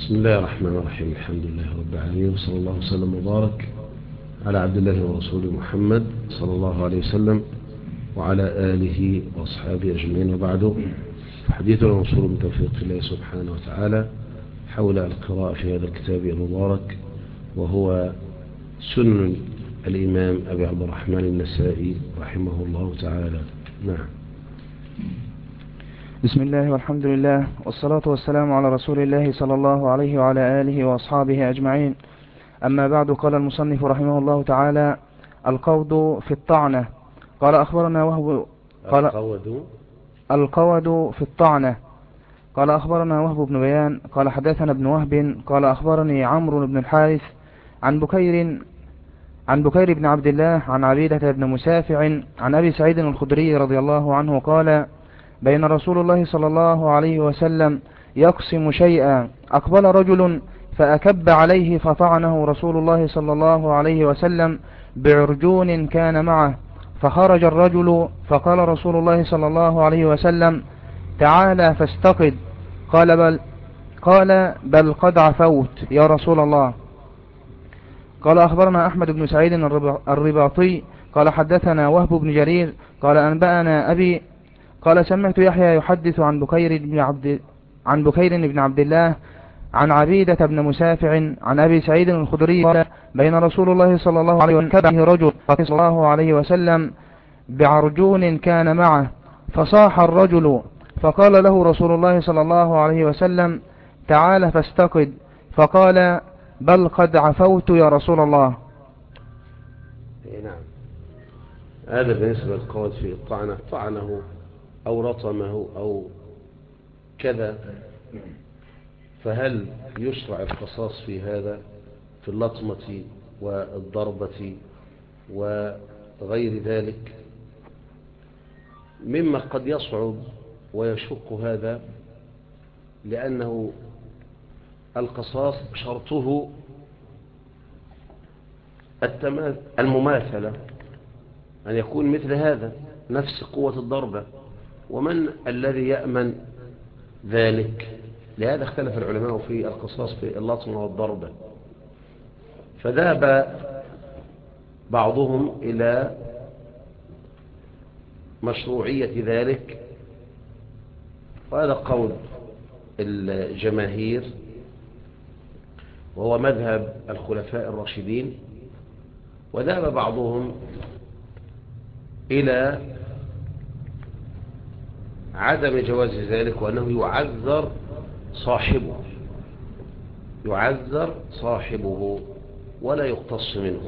بسم الله الرحمن الرحيم. الحمد لله رب العالمين، وصلى الله وسلم وبارك على عبد الله ورسوله محمد صلى الله عليه وسلم وعلى آله وأصحابه أجمعين، وبعده. حديثنا موصول من توفيق الله سبحانه وتعالى حول القراءة في هذا الكتاب المبارك، وهو سنن الإمام أبي عبد الرحمن النسائي رحمه الله تعالى. نعم. بسم الله والحمد لله والصلاة والسلام على رسول الله صلى الله عليه وعلى آله وأصحابه أجمعين. أما بعد، قال المصنف رحمه الله تعالى: القود في الطعنة. قال أخبرنا وهب القود في الطعنة. قال أخبرنا وهب بن بيان قال حدثنا ابن وهب قال أخبرني عمرو بن الحارث عن بكير بن عبد الله عن عبيدة بن مسافع عن أبي سعيد الخدري رضي الله عنه قال: بين رسول الله صلى الله عليه وسلم يقسم شيئا، أقبل رجل فأكب عليه فطعنه رسول الله صلى الله عليه وسلم بعرجون كان معه، فخرج الرجل فقال رسول الله صلى الله عليه وسلم: تعالى فاستقد. قال بل قد عفوت يا رسول الله. قال أخبرنا أحمد بن سعيد الرباطي قال حدثنا وهب بن جرير قال أنبأنا أبي قال سمعت يحيى يحدث عن بكير بن عبد الله عن عبيدة بن مسافع عن أبي سعيد الخدري قال: بين رسول الله صلى الله عليه وسلم رجل صلى الله عليه وسلم بعرجون كان معه، فصاح الرجل فقال له رسول الله صلى الله عليه وسلم: تعال فاستقد. فقال بل قد عفوت يا رسول الله. نعم. هذا بالنسبة للقول في الطعنة، طعنه أو رطمه أو كذا، فهل يشرع القصاص في هذا، في اللطمة والضربة وغير ذلك؟ مما قد يصعب ويشق هذا، لأنه القصاص شرطه المماثلة، أن يكون مثل هذا نفس قوة الضربة، ومن الذي يأمن ذلك؟ لهذا اختلف العلماء في القصاص في اللطمة والضربة، فذهب بعضهم إلى مشروعية ذلك، وهذا قول الجماهير، وهو مذهب الخلفاء الراشدين. وذهب بعضهم إلى عدم جواز ذلك، وأنه يعذر صاحبه ولا يقتص منه.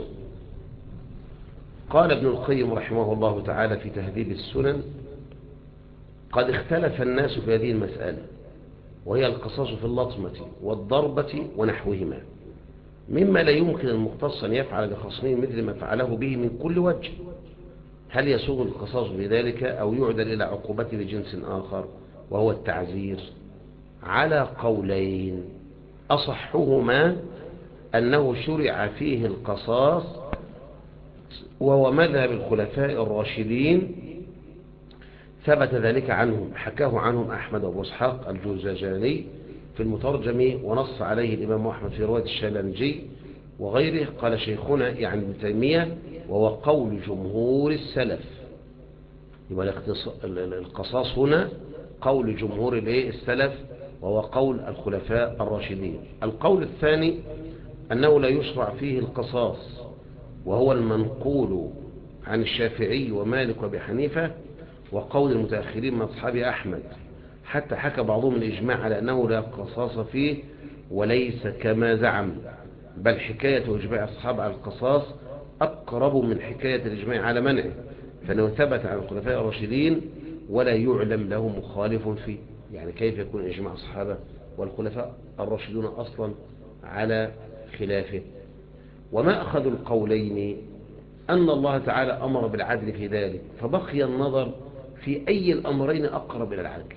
قال ابن القيم رحمه الله تعالى في تهذيب السنن: قد اختلف الناس في هذه المسألة، وهي القصاص في اللطمة والضربة ونحوهما، مما لا يمكن المقتص أن يفعل بخصمه مثل ما فعله به من كل وجه. هل يسوغ القصاص بذلك أو يعدل إلى عقوبته بجنس آخر وهو التعزير؟ على قولين، أصحهما أنه شرع فيه القصاص، وهو مذهب الخلفاء الراشدين، ثبت ذلك عنهم، حكاه عنهم أحمد وأبو إسحاق الجوزجاني في المترجم، ونص عليه الإمام أحمد في رواية الشالنجي وغيره. قال شيخنا يعني ابن تيمية: وهو قول جمهور السلف. يبقى القصاص هنا قول جمهور السلف، وهو قول الخلفاء الراشدين. القول الثاني أنه لا يشرع فيه القصاص، وهو المنقول عن الشافعي ومالك وابي حنيفة وقول المتأخرين من أصحاب أحمد، حتى حكى بعضهم الإجماع على أنه لا قصاص فيه، وليس كما زعم، بل حكاية إجماع أصحاب على القصاص أقرب من حكاية الإجماع على منعه، فإنه ثبت عن الخلفاء الراشدين ولا يعلم له مخالف فيه. يعني كيف يكون إجماع الصحابة والخلفاء الراشدون أصلا على خلافه؟ وما أخذ القولين أن الله تعالى أمر بالعدل في ذلك، فبقي النظر في أي الأمرين أقرب إلى العدل.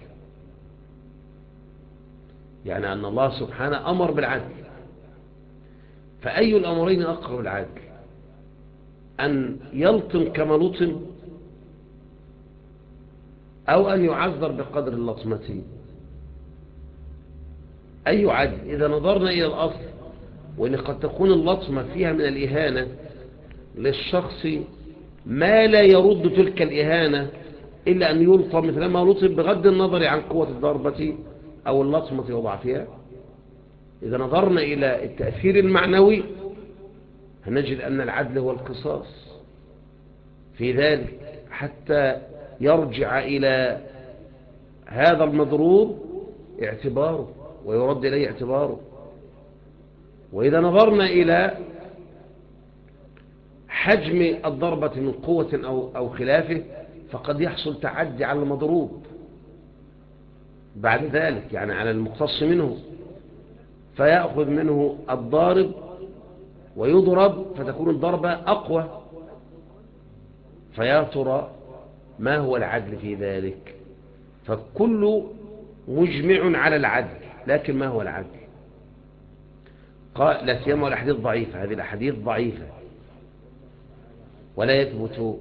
يعني أن الله سبحانه أمر بالعدل، فأي الأمرين أقرب العدل؟ أن يلطم كما لطم، أو أن يعذر بقدر اللطمة؟ أي عدل؟ إذا نظرنا إلى الأصل وإن قد تكون اللطمة فيها من الإهانة للشخص ما لا يرد تلك الإهانة إلا أن يلطم مثل ما لطم بغض النظر عن قوة الضربة أو اللطمة وضعفها. إذا نظرنا إلى التأثير المعنوي هنجد أن العدل هو القصاص في ذلك حتى يرجع إلى هذا المضروب اعتباره ويرد إليه اعتباره. وإذا نظرنا إلى حجم الضربة من قوة أو خلافه فقد يحصل تعدي على المضروب بعد ذلك، يعني على المقتص منه، فيأخذ منه الضارب ويضرب فتكون الضربة أقوى. فيا ترى ما هو العدل في ذلك؟ فكل مجمع على العدل، لكن ما هو العدل؟ قال لا سيما الأحاديث ضعيفة، هذه الأحاديث ضعيفة ولا يثبت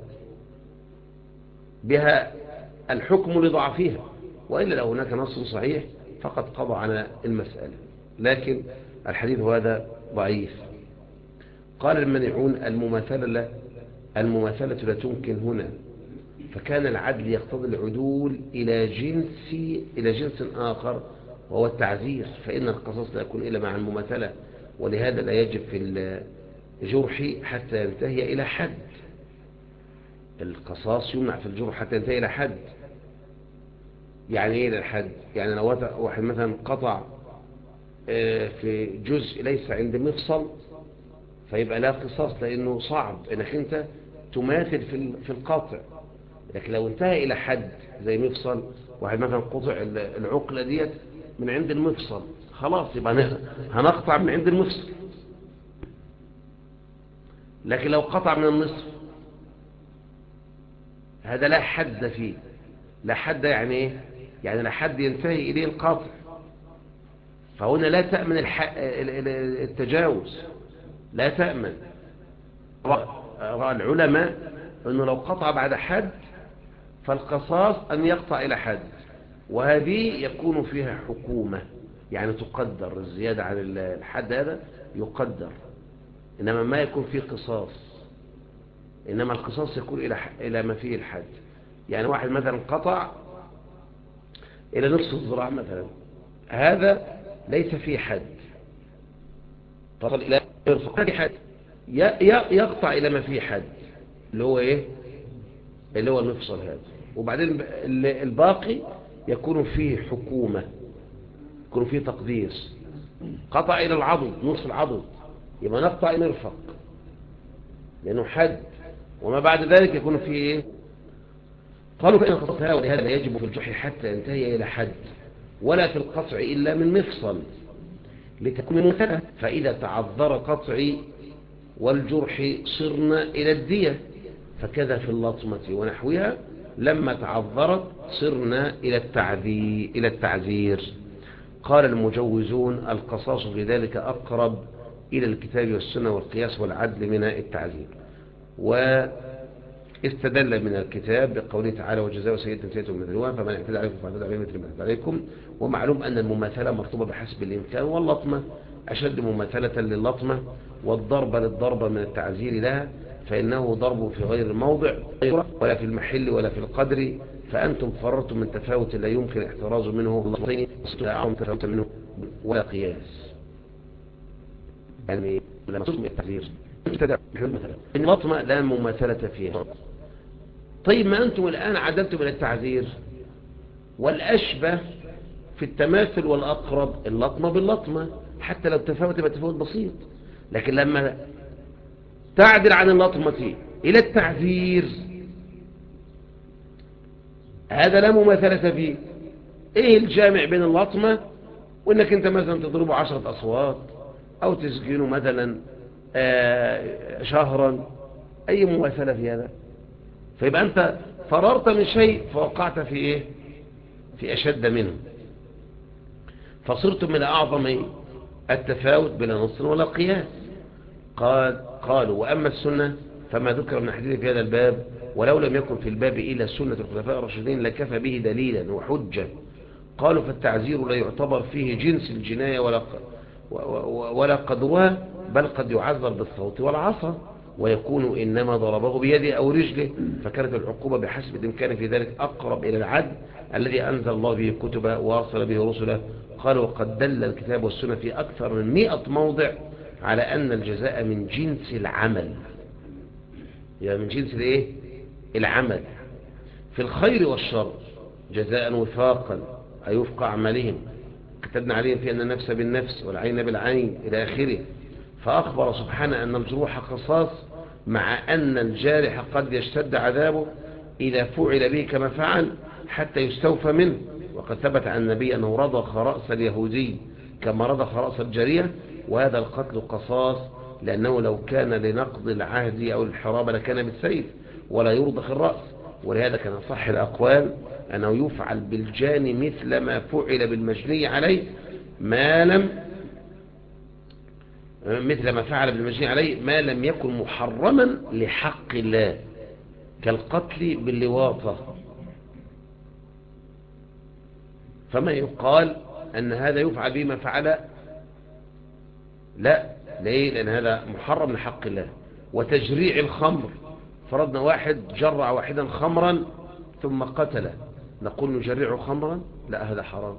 بها الحكم لضعفها، وإلا لو هناك نص صحيح فقد قضى على المسألة، لكن الحديث هذا ضعيف. قال المنعون المماثلة لا تمكن هنا، فكان العدل يقتضي العدول إلى جنس آخر وهو التعزير، فإن القصاص لا يكون إلا مع المماثلة، ولهذا لا يجب في الجرح حتى ينتهي إلى حد. القصاص يمنع في الجرح حتى ينتهي إلى حد. يعني إيه إلى الحد؟ يعني لو واحد مثلا قطع في جزء ليس عند مفصل فيبقى لا قصاص، لأنه صعب إنك أنت تماثل في القطع. لكن لو انتهى إلى حد زي مفصل، واحد مثلا قطع العقلة ديت من عند المفصل، خلاص يبقى هنقطع من عند المفصل. لكن لو قطع من النصف هذا لا حد فيه. لا حد يعني ايه؟ يعني لا حد ينتهي إليه القطع، فهنا لا تأمن التجاوز، لا تأمن. رأى العلماء أنه لو قطع بعد حد فالقصاص أن يقطع إلى حد، وهذه يكون فيها حكومة، يعني تقدر الزيادة عن الحد هذا يقدر، إنما ما يكون فيه قصاص. إنما القصاص يكون إلى ما فيه الحد. يعني واحد مثلا قطع إلى نصف الذراع مثلا، هذا ليس فيه حد، تصل إلى مرفق حد، يقطع إلى ما فيه حد اللي هو إيه؟ اللي هو المفصل هذا. وبعدين الباقي يكون فيه حكومة، يكون فيه تقدير. قطع إلى العضد، نصف العضد، يبقى نقطع مرفق لأنه حد، وما بعد ذلك يكون فيه إيه؟ قالوا فإن قطعها، ولهذا لا يجب في الجرح حتى ينتهي إلى حد، ولا في القطع إلا من مفصل لتكون ممتنة. فإذا تعذر قطعي والجرح صرنا إلى الدية، فكذا في اللطمة ونحوها لما تعذرت صرنا إلى التعذير. قال المجوزون القصاص في ذلك أقرب إلى الكتاب والسنة والقياس والعدل من التعذير. واستدل من الكتاب بقوله تعالى وجزاء سيئة سيئة مثلها فمن اعتدى عليكم فاعتدوا عليه مثل ما اعتدى عليكم. ومعلوم أن المماثلة مطلوبة بحسب الإمكان، واللطمة أشد مماثلة للطمة، والضرب للضربة من التعزير لها، فإنه ضرب في غير الموضع ولا في المحل ولا في القدر، فأنتم فررتم من تفاوت لا يمكن احتراز منه اللطين تفاوت منه ولا قياس. يعني لما تسمع التعزير مثلا اللطمة لا مماثلة فيها. طيب ما أنتم الآن عدلتم إلى التعزير، والأشبه في التماثل والأقرب اللطمة باللطمة، حتى لو تفاوت يبقى تفاوت بسيط. لكن لما تعدل عن اللطمة إلى التعذير هذا لا مماثلة فيه. إيه الجامع بين اللطمة وإنك أنت مثلا تضربه 10 أصوات أو تسجنه مثلا شهرا؟ أي مماثلة في هذا؟ فيبقى أنت فررت من شيء فوقعت في إيه؟ في أشد منه، فصرت من أعظم التفاوت بلا نص ولا قياس. قالوا وأما السنة فما ذكر من حديث في هذا الباب ولو لم يكن في الباب إلا سنة الخلفاء الراشدين لكفى به دليلا وحجة. قالوا فالتعزير لا يعتبر فيه جنس الجناية ولا قدرها، بل قد يعذر بالصوت والعصا، ويكون إنما ضربه بيده أو رجله، فكانت العقوبة بحسب الإمكان في ذلك أقرب إلى العدل الذي أنزل الله به كتبه وأرسل به رسله. قال وقد دل الكتاب والسنة في أكثر من 100 موضع على أن الجزاء من جنس العمل، يعني من جنس الايه؟ العمل، في الخير والشر جزاء وفاقا، أي وفق أعمالهم، كتبنا عليهم في أن النفس بالنفس والعين بالعين إلى آخره. فأخبر سبحانه أن الجروح قصاص، مع أن الجارح قد يشتد عذابه إذا فعل به كما فعل حتى يستوفى منه. وقد ثبت عن النبي أنه رضخ رأس اليهودي كما رضخ رأس الجارية، وهذا القتل قصاص، لأنه لو كان لنقض العهد أو الحرابة لكان بالسيف ولا يرضخ الرأس. ولهذا كان صح الأقوال أنه يفعل بالجاني مثل ما فعل بالمجني عليه ما لم يكن محرما لحق الله، كالقتل باللواطة. فما يقال أن هذا يفعل بما فعل؟ لا، ليه؟ لأن هذا محرم لحق الله. وتجريع الخمر، فرضنا واحد جرع واحدا خمرا ثم قتله، نقول نجرعه خمرا؟ لا، هذا حرام.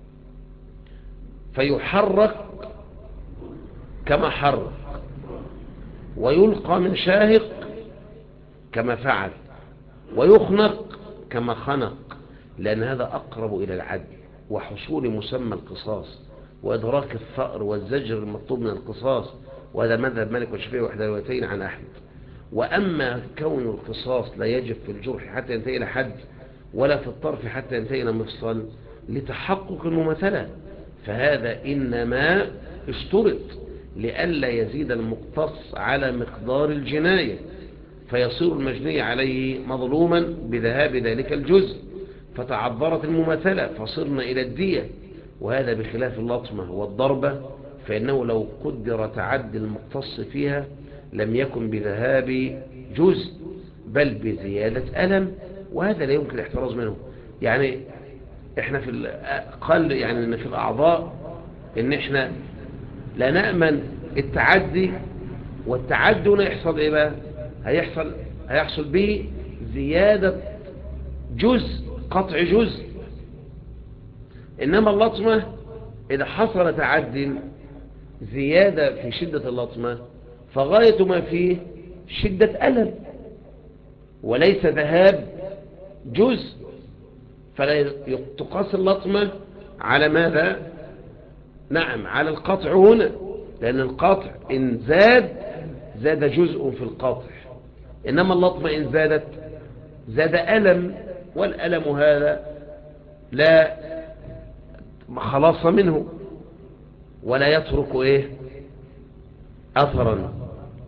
فيحرق كما حرق، ويلقى من شاهق كما فعل، ويخنق كما خنق، لأن هذا أقرب إلى العدل وحصول مسمى القصاص وإدراك الثأر والزجر المطلوب من القصاص. وهذا مذهب مالك والشافعي وإحدى الروايتين عن أحمد. وأما كون القصاص لا يجب في الجرح حتى ينتهي إلى حد، ولا في الطرف حتى ينتهي إلى مفصل لتحقق المماثلة، فهذا إنما اشترط لئلا يزيد المقتص على مقدار الجناية فيصير المجني عليه مظلوما بذهاب ذلك الجزء، فتعذرت المماثلة فصرنا إلى الدية. وهذا بخلاف اللطمة والضربة، فإنه لو قدر تعدي المقتص فيها لم يكن بذهاب جزء بل بزيادة ألم، وهذا لا يمكن الاحتراز منه. يعني احنا قال يعني ان في الأعضاء ان احنا لا نأمن التعدي، والتعدي هنا يحصل ايه بقى؟ هيحصل به زيادة جزء، قطع جزء. إنما اللطمة إذا حصل تعد زيادة في شدة اللطمة فغاية ما فيه شدة ألم وليس ذهاب جزء، فلا تقاس اللطمة على ماذا؟ نعم، على القطع هنا، لأن القطع إن زاد جزء في القطع، إنما اللطمة إن زادت زاد ألم، والألم هذا لا خلاص منه ولا يترك أثرا.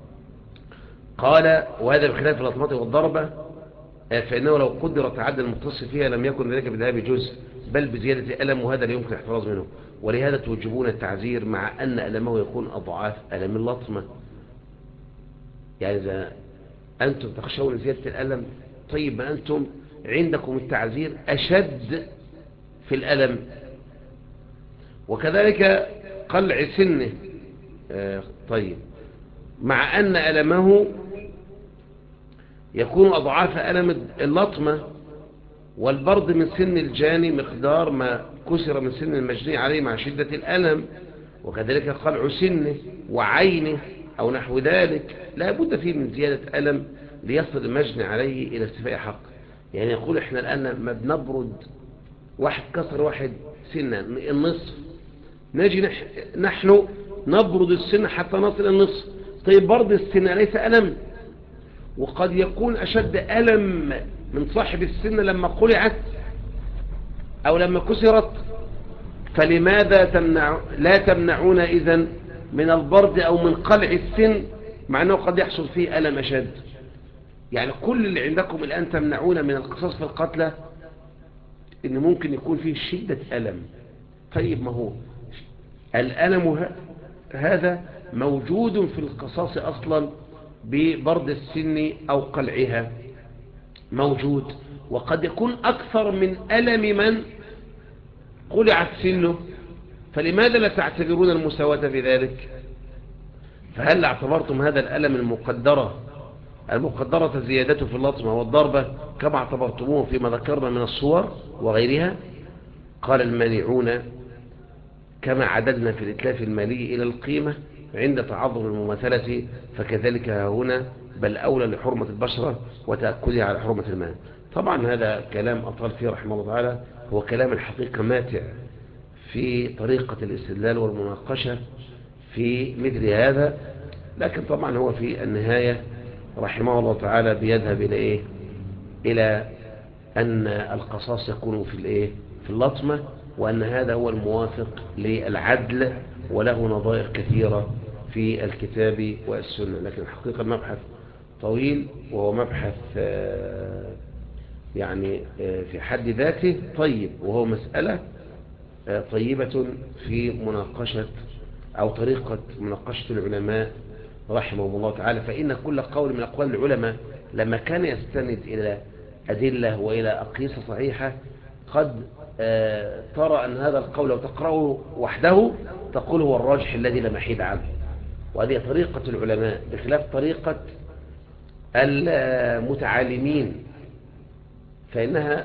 قال وهذا بخلاف اللطمة والضربة، فإنه لو قدر تعدى المقتص فيها لم يكن ذلك بذهاب جزء بل بزيادة ألم، وهذا لا يمكن الاحتراز منه. ولهذا توجبون التعزير مع أن ألمه يكون أضعاف ألم اللطمة. يعني إذا أنتم تخشون زيادة الألم، طيب ما أنتم عندكم التعزير أشد في الألم. وكذلك قلع سنه، طيب مع أن ألمه يكون أضعاف ألم اللطمة، والبرد من سن الجاني مقدار ما كسر من سن المجني عليه مع شدة الألم. وكذلك قلع سنه وعينه أو نحو ذلك لا بد فيه من زيادة ألم ليصل المجني عليه إلى استيفاء حق. يعني يقول إحنا الآن ما بنبرد واحد كسر واحد سنة النصف، نجي نحن نبرد السنة حتى نصل النصف. طيب برد السنة ليس ألم، وقد يكون أشد ألم من صاحب السنة لما قلعت أو لما كسرت. فلماذا لا تمنعون إذن من البرد أو من قلع السن مع أنه قد يحصل فيه ألم أشد؟ يعني كل اللي عندكم الآن تمنعون من القصاص في القتلى إن ممكن يكون فيه شدة ألم. طيب ما هو الألم هذا موجود في القصاص أصلا ببرد السن أو قلعها موجود، وقد يكون أكثر من ألم من قلعت سنه، فلماذا لا تعتبرون المساواة في ذلك؟ فهل اعتبرتم هذا الألم المقدرة زيادته في اللطمة والضربة كما اعتبرتموه فيما ذكرنا من الصور وغيرها؟ قال المانعون كما عددنا في الإتلاف المالي إلى القيمة عند تعظم المماثلة فكذلك هنا، بل أولى لحرمة البشرة وتأكدها على حرمة المال. طبعا هذا كلام أطال فيه رحمه الله تعالى، هو كلام الحقيقة ماتع في طريقة الاستدلال والمناقشة في مثل هذا، لكن طبعا هو في النهاية رحمه الله تعالى بيذهب إلى إيه؟ إلى أن القصاص يكون في اللطمة، وأن هذا هو الموافق للعدل، وله نظائر كثيرة في الكتاب والسنة. لكن الحقيقة المبحث طويل، وهو مبحث يعني في حد ذاته طيب، وهو مسألة طيبة في مناقشة أو طريقة مناقشة العلماء رحمهم الله تعالى. فإن كل قول من أقوال العلماء لما كان يستند إلى أدلة وإلى أقيسة صحيحة، قد ترى أن هذا القول لو تقرأه وحده تقول هو الراجح الذي لا محيد عنه. وهذه طريقة العلماء بخلاف طريقة المتعالمين، فإنها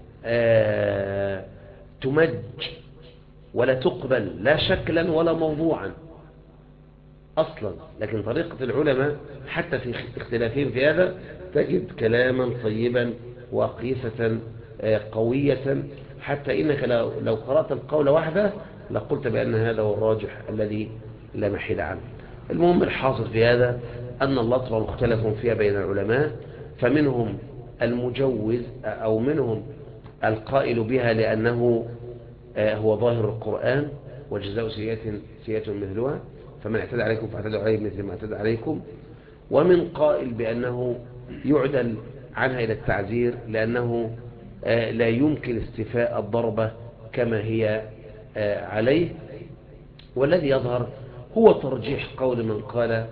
تمج ولا تقبل لا شكلا ولا موضوعا أصلا. لكن طريقة العلماء حتى في اختلافهم في هذا تجد كلاما طيبا وقيسة قوية، حتى إنك لو قرأت القول وحده لقلت بأن هذا هو الراجح الذي لا محيد عنه. المهم الحاصل في هذا أن اللطمة مختلف فيها بين العلماء، فمنهم المجوز أو منهم القائل بها لأنه هو ظاهر القرآن، وجزاء سيئة مثلها، فمن اعتدى عليكم فاعتدوا عليه مثل ما اعتدى عليكم. ومن قائل بأنه يعدل عنها إلى التعزير لأنه لا يمكن استيفاء الضربة كما هي عليه. والذي يظهر هو ترجيح قول من قال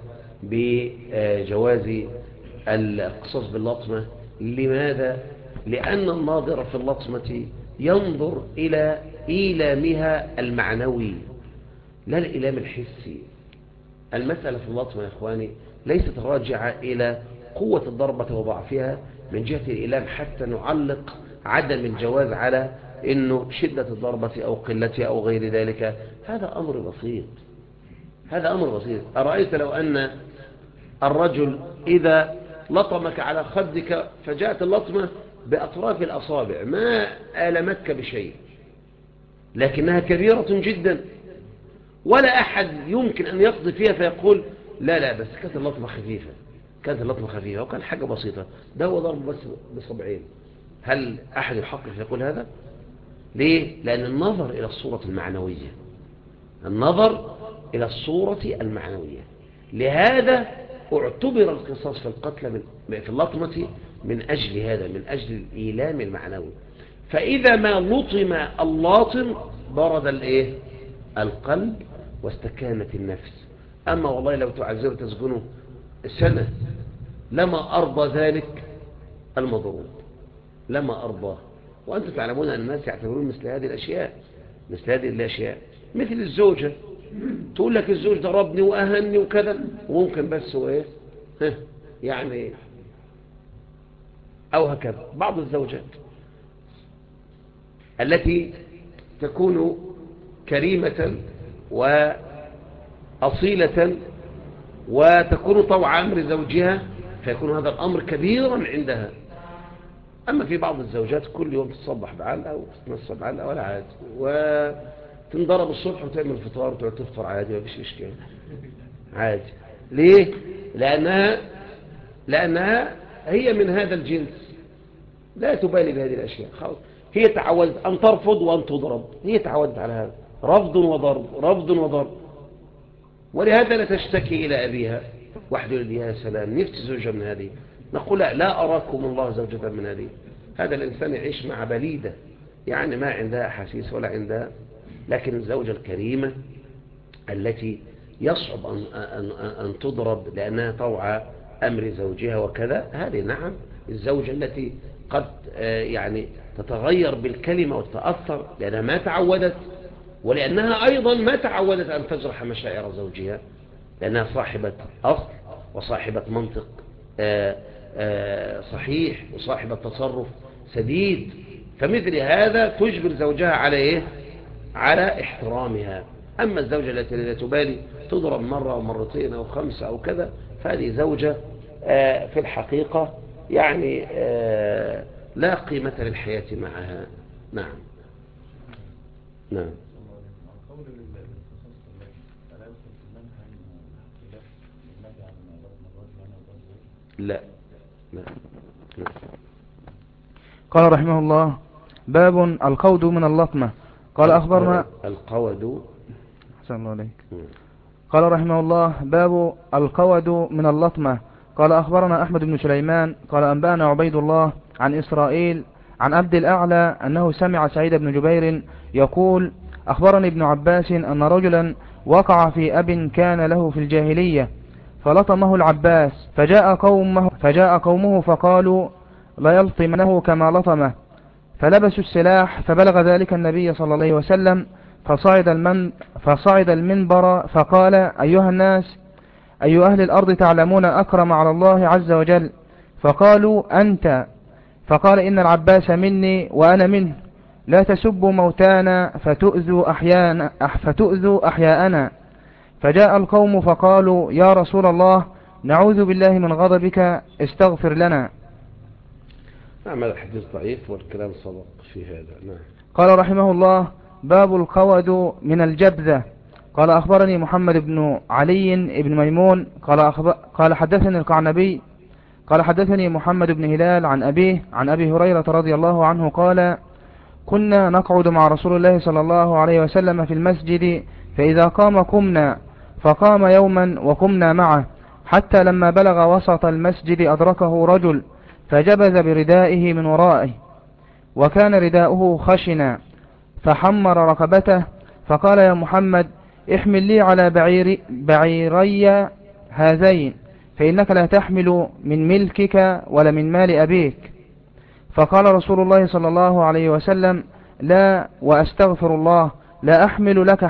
بجواز القصاص باللطمة. لماذا؟ لأن الناظر في اللطمة ينظر إلى إيلامها المعنوي لا الإيلام الحسي. المسألة في اللطمة يا إخواني ليست راجعة إلى قوة الضربة وضعفها من جهة الإيلام حتى نعلق عدم الجواز على إنه شدة الضربة أو قلتها أو غير ذلك. هذا أمر بسيط، هذا أمر بسيط. أرأيت لو أن الرجل إذا لطمك على خدك فجاءت اللطمة بأطراف الأصابع ما آلمتك بشيء، لكنها كبيرة جدا، ولا أحد يمكن أن يقضي فيها فيقول لا بس كانت اللطمة خفيفة، كانت اللطمة خفيفة وكان حاجة بسيطة، ده هو ضرب بس بصبعين. هل أحد يحقق يقول هذا؟ ليه؟ لأن النظر إلى الصورة المعنوية، النظر إلى الصورة المعنوية. لهذا اعتبر القصاص في القتل في اللطمة من أجل هذا، من أجل الإيلام المعنوي. فإذا ما لطم اللاطم برد القلب واستكانت النفس. أما والله لو تعذر تسجنه سنة لما أرضى ذلك المضروب، لما أرضاه. وأنتم تعلمون أن الناس يعتبرون مثل هذه الأشياء، مثل هذه الأشياء مثل الزوجة تقول لك الزوج ضربني وأهني وكذا، وممكن بس هو يعني أو هكذا. بعض الزوجات التي تكون كريمة وأصيلة وتكون طوع أمر زوجها فيكون هذا الأمر كبيرا عندها. أما في بعض الزوجات كل يوم تتصبح بعلقة وتتنصب بعلقة ولا عادي، وتنضرب الصبح وتعمل فطار وتقعد تفطر عادي، ما فيش إشكال عادي. ليه؟ لأنها هي من هذا الجنس، لا تبالي بهذه الأشياء خلاص. هي تعودت أن ترفض وأن تضرب، هي تعودت على هذا، رفض وضرب، رفض وضرب. ولهذا لا تشتكي إلى أبيها واحد يقول يا سلام نفسي زوجة من هذه، نقول لا أراكم الله زوجة من هذه. هذا الإنسان يعيش مع بليدة يعني ما عندها أحاسيس ولا عندها. لكن الزوجة الكريمة التي يصعب أن تضرب لأنها طوع أمر زوجها وكذا، هذه نعم الزوجة التي قد يعني تتغير بالكلمة وتتأثر لأنها ما تعودت، ولأنها أيضا ما تعودت أن تجرح مشاعر زوجها، لأنها صاحبة أصل وصاحبة منطق صحيح وصاحبة تصرف سديد. فمثل هذا تجبر زوجها على إيه؟ على احترامها. أما الزوجة التي لا تبالي تضرب مرة أو مرتين أو خمسة أو كذا، فهذه زوجة في الحقيقة يعني لا قيمة للحياة معها. نعم. نعم. لا لا لا. قال رحمه الله: باب القود من اللطمة. قال أخبرنا القود. أحسن الله عليك. قال رحمه الله: باب القود من اللطمة. قال أخبرنا أحمد بن سليمان قال أنبأنا عبيد الله عن إسرائيل عن عبد الأعلى أنه سمع سعيد بن جبير يقول: أخبرني ابن عباس أن رجلا وقع في أب كان له في الجاهلية فلطمه العباس، فجاء قومه فقالوا: لا يلطمنه كما لطمه، فلبسوا السلاح، فبلغ ذلك النبي صلى الله عليه وسلم، فصعد المنبر فقال: أيها الناس، أي أهل الأرض تعلمون أكرم على الله عز وجل؟ فقالوا: أنت. فقال: إن العباس مني وأنا منه، لا تسبوا موتانا فتؤذوا أحياءنا. فجاء القوم فقالوا: يا رسول الله، نعوذ بالله من غضبك، استغفر لنا. نعم، هذا الحديث ضعيف والكلام سبق في هذا. نعم. قال رحمه الله: باب القود من الجبذة. قال أخبرني محمد بن علي بن ميمون قال حدثني القعنبي قال حدثني محمد بن هلال عن أبيه عن أبي هريرة رضي الله عنه قال: كنا نقعد مع رسول الله صلى الله عليه وسلم في المسجد، فإذا قام قمنا، فقام يوما وقمنا معه، حتى لما بلغ وسط المسجد أدركه رجل فجبذ بردائه من ورائه، وكان رداؤه خشنا، فحمر ركبته، فقال: يا محمد، احمل لي على بعيري هذين، فإنك لا تحمل من ملكك ولا من مال أبيك. فقال رسول الله صلى الله عليه وسلم: لا، وأستغفر الله، لا أحمل لك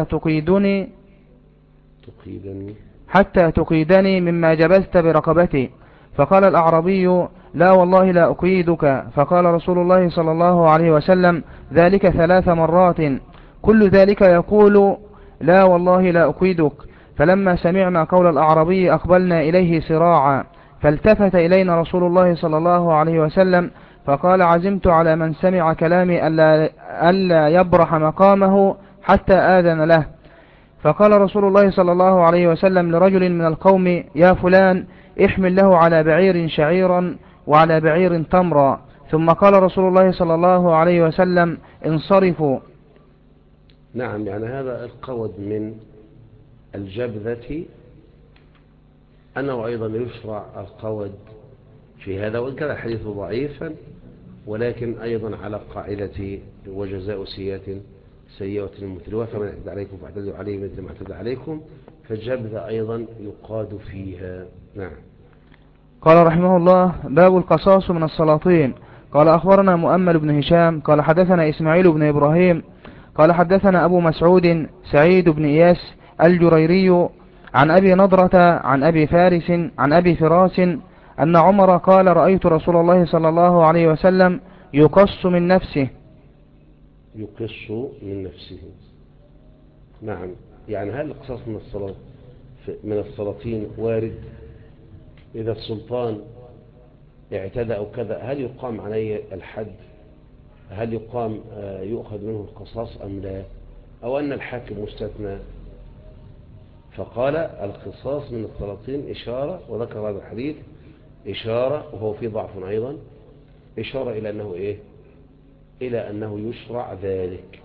حتى تقيدني مما جبزت برقبتي. فقال الأعرابي: لا والله لا أقيدك. فقال رسول الله صلى الله عليه وسلم: ذلك 3 مرات، كل ذلك يقول: لا والله لا أقيدك. فلما سمعنا قول الأعرابي أقبلنا إليه سراعا، فالتفت إلينا رسول الله صلى الله عليه وسلم فقال: عزمت على من سمع كلامي ألا يبرح مقامه حتى آذن له. فقال رسول الله صلى الله عليه وسلم لرجل من القوم: يا فلان، احمل له على بعير شعيرا وعلى بعير تمرا. ثم قال رسول الله صلى الله عليه وسلم: انصرفوا. نعم، يعني هذا القود من الجبذة، أنه أيضا يشرع القود في هذا، وإن كان الحديث ضعيفا، ولكن أيضا على قاعدة وجزاء سيئة مثلها، فمن اعتدى عليكم فاعتدوا عليه مثل ما اعتدى عليكم، فالجبذة أيضا يقاد فيها. نعم. قال رحمه الله: باب القصاص من السلاطين. قال أخبرنا مؤمل بن هشام قال حدثنا إسماعيل بن إبراهيم قال حدثنا أبو مسعود سعيد بن إياس الجريري عن أبي نضرة عن أبي فارس عن أبي فراس أن عمر قال: رأيت رسول الله صلى الله عليه وسلم يقص من نفسه. يقص من نفسه. نعم، يعني هل القصاص من السلاطين وارد؟ إذا السلطان اعتدى أو كذا، هل يقام عليه الحد؟ هل يؤخذ منه القصاص أم لا؟ أو أن الحاكم مستثنى؟ فقال: القصاص من السلاطين إشارة، وذكر هذا الحديث إشارة، وهو في ضعف أيضا، إشارة إلى أنه إيه؟ إلى أنه يشرع ذلك.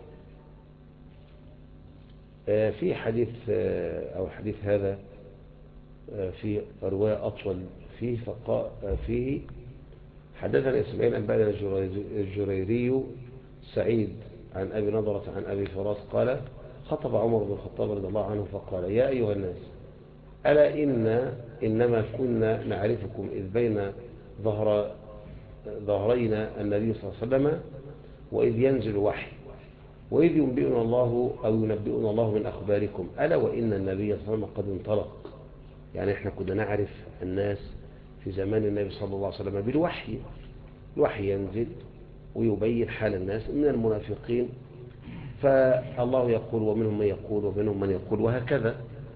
في حديث أو حديث هذا في رواية أطول فيه حدثنا إسماعيل أنبأنا الجريري سعيد عن أبي نضرة عن أبي فراس قال: خطب عمر بن الخطاب رضي الله عنه فقال: يا أيها الناس، ألا إنما كنا نعرفكم إذ بين ظهرينا النبي صلى الله عليه وسلم وإذ ينزل وحي وإذ ينبئنا الله أو ينبئنا الله من أخباركم ألا وإن النبي صلى الله عليه وسلم قد انطلق. يعني احنا كنا نعرف الناس في زمان النبي صلى الله عليه وسلم بالوحي، الوحي ينزل ويبين حال الناس من المنافقين، فالله يقول ومنهم من يقول ومنهم من يقول وهكذا.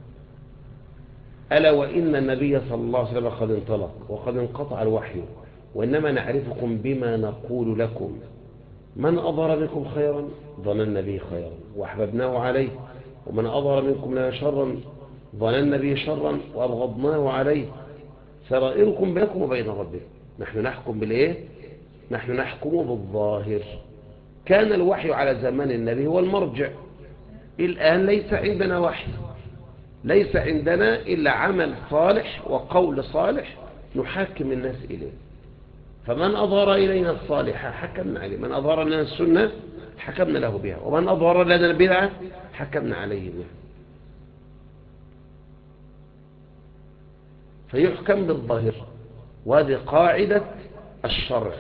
ألا وإن النبي صلى الله عليه وسلم قد انطلق وقد انقطع الوحي وإنما نعرفكم بما نقول لكم. من أظهر منكم خيرا ظننا به خيرا وأحببناه عليه، ومن أظهر منكم لنا شرا ظننا به شرا وأبغضناه عليه. سرائركم بينكم وبين ربكم. نحن نحكم بالإيه؟ نحن نحكم بالظاهر. كان الوحي على زمان النبي هو المرجع. الآن ليس عندنا وحي، ليس عندنا إلا عمل صالح وقول صالح نحاكم الناس إليه. فمن أظهر إلينا الصالحة حكمنا عليه، من أظهر لنا السنة حكمنا له بها، ومن أظهر لنا البدعة حكمنا عليه بها. فيحكم بالظاهر، وهذه قاعدة الشرع،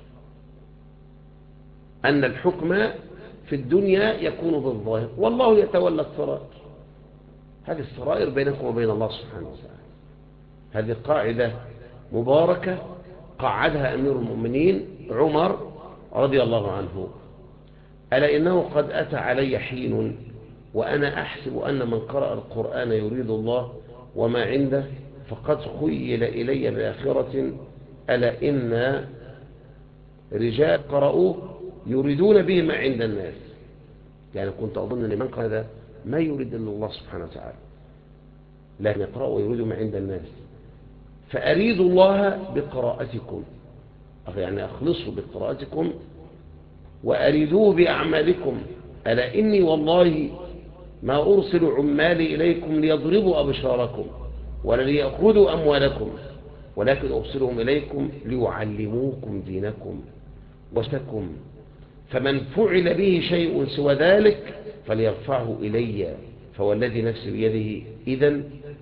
أن الحكم في الدنيا يكون بالظاهر والله يتولى السرائر. هذه السرائر بينكم وبين الله سبحانه وتعالى. هذه قاعدة مباركة قعدها أمير المؤمنين عمر رضي الله عنه. ألا إنه قد أتى علي حين وأنا أحسب أن من قرأ القرآن يريد الله وما عنده فقد خيل إلي بآخرة. ألا إن رجال قرأوه يريدون به ما عند الناس. يعني كنت أظن أن من قرأ هذا ما يريد إلا الله سبحانه وتعالى، لكن يقرأ ويريد ما عند الناس. فأريد الله بقراءتكم، يعني أخلصوا بقراءتكم وأريدوه بأعمالكم. ألا إني والله ما أرسل عمالي إليكم ليضربوا أبشاركم ولا ليأخذوا أموالكم، ولكن أرسلهم إليكم ليعلموكم دينكم وسكم. فمن فعل به شيء سوى ذلك فليرفعه إلي، فوالذي نفسي بيده إذن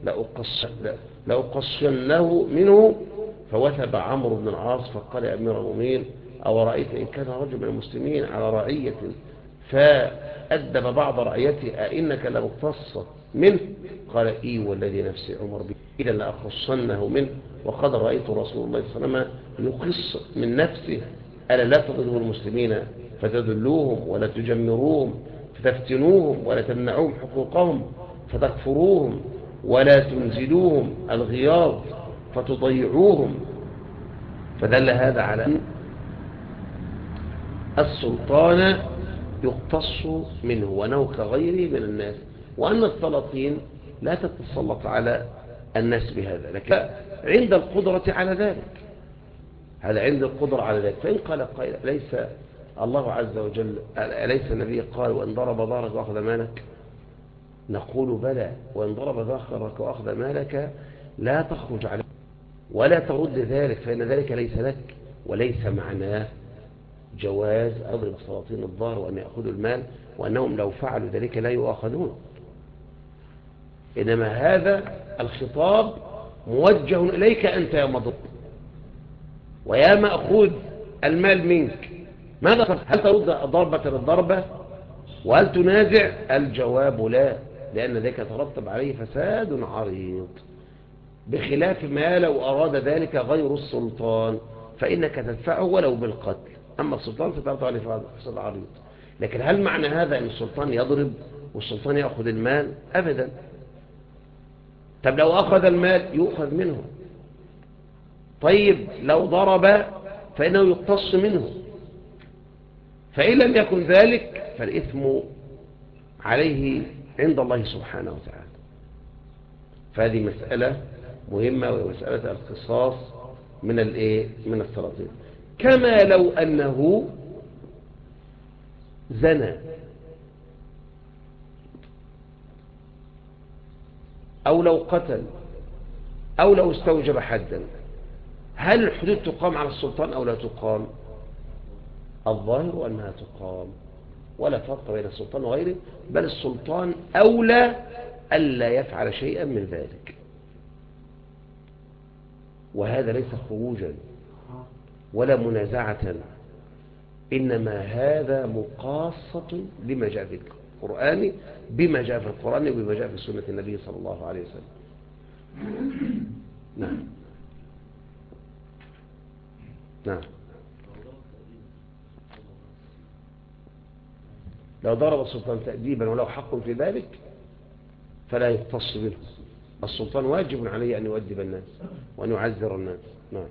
لأقصنه منه. فوثب عمرو بن العاص فقال يا أمير المؤمنين أو رأيت إن كان رجل من المسلمين على رعية فأدب بعض رعيته أئنك لمقتص منه؟ قال إي والذي نفسي عمر به إذا لأقصنه منه. وقد رأيت رسول الله صلى الله عليه وسلم يقص من نفسه. ألا لا تضلوا المسلمين فتذلوهم ولا تجمروهم فتفتنوهم ولا تمنعوهم حقوقهم فتكفروهم ولا تنزلوهم الغياظ فتضيعوهم. فدل هذا على أن السلطان يقتص منه وأنه كغيره من الناس، وأن السلاطين لا تتسلط على الناس بهذا، لكن عند القدرة على ذلك. هذا عند القدرة على ذلك. فإن قال قائل ليس الله عز وجل أليس النبي قال وإن ضرب ظهرك وأخذ مالك؟ نقول بلى، وإن ضرب ظهرك وأخذ مالك لا تخرج عليه ولا ترد ذلك، فإن ذلك ليس لك. وليس معناه جواز أضرب السلاطين الظهر وأن يأخذوا المال، وأنهم لو فعلوا ذلك لا يؤاخذون. إنما هذا الخطاب موجه إليك أنت يا مضروب ويا مأخوذ المال منك. ماذا؟ هل ترد ضربة بالضربة وهل تنازع؟ الجواب لا، لأن ذلك يترتب عليه فساد عريض، بخلاف ما لو أراد ذلك غير السلطان فإنك تدفعه ولو بالقتل. أما السلطان سترتب عليه فساد عريض. لكن هل معنى هذا أن السلطان يضرب والسلطان يأخذ المال؟ أبدا. طب لو أخذ المال يؤخذ منه. طيب لو ضرب فإنه يقتص منه. فإن لم يكن ذلك فالإثم عليه عند الله سبحانه وتعالى. فهذه مسألة مهمة، وهي مسألة القصاص من السلاطين. كما لو أنه زنى أو لو قتل أو لو استوجب حدا، هل الحدود تقام على السلطان أو لا تقام؟ الظاهر أنها تقام، ولا فرق بين السلطان وغيره، بل السلطان أولى ألا يفعل شيئا من ذلك. وهذا ليس خروجا، ولا منازعة، إنما هذا مقاصة لما جاء في القرآن، بما جاء في القرآن وبما جاء في سنة النبي صلى الله عليه وسلم. نعم نعم. لو ضرب السلطان تأديبا ولو حق في ذلك فلا يقتص منه. السلطان واجب عليه أن يؤدب الناس وأن يعذر الناس. نعم.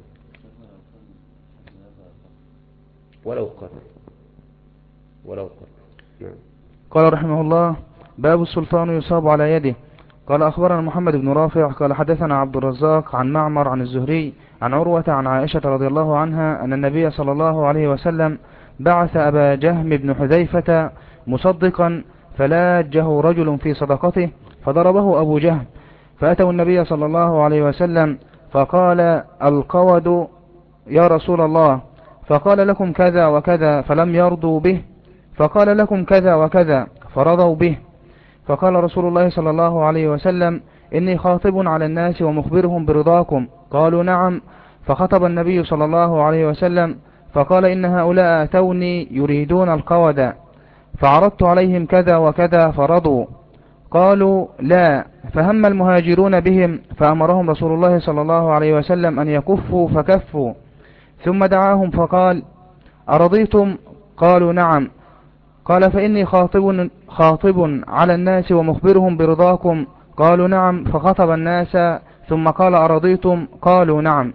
ولو قرر. نعم. قال رحمه الله: باب السلطان يصاب على يده. قال أخبرنا محمد بن رافع قال حدثنا عبد الرزاق عن معمر عن الزهري عن عروة عن عائشة رضي الله عنها أن النبي صلى الله عليه وسلم بعث أبا جهم بن حذيفة مصدقا، فلاجه رجل في صدقته فضربه أبو جهم، فأتوا النبي صلى الله عليه وسلم فقال: القود يا رسول الله. فقال: لكم كذا وكذا، فلم يرضوا به. فقال: لكم كذا وكذا، فرضوا به. فقال رسول الله صلى الله عليه وسلم: إني خاطب على الناس ومخبرهم برضاكم. قالوا: نعم. فخطب النبي صلى الله عليه وسلم فقال: إن هؤلاء أتوني يريدون القود، فعرضت عليهم كذا وكذا فرضوا. قالوا: لا. فهم المهاجرون بهم، فأمرهم رسول الله صلى الله عليه وسلم أن يكفوا فكفوا، ثم دعاهم فقال: أرضيتم؟ قالوا: نعم. قال: فإني خاطب على الناس ومخبرهم برضاكم. قالوا: نعم. فخطب الناس ثم قال: أرضيتم؟ قالوا: نعم.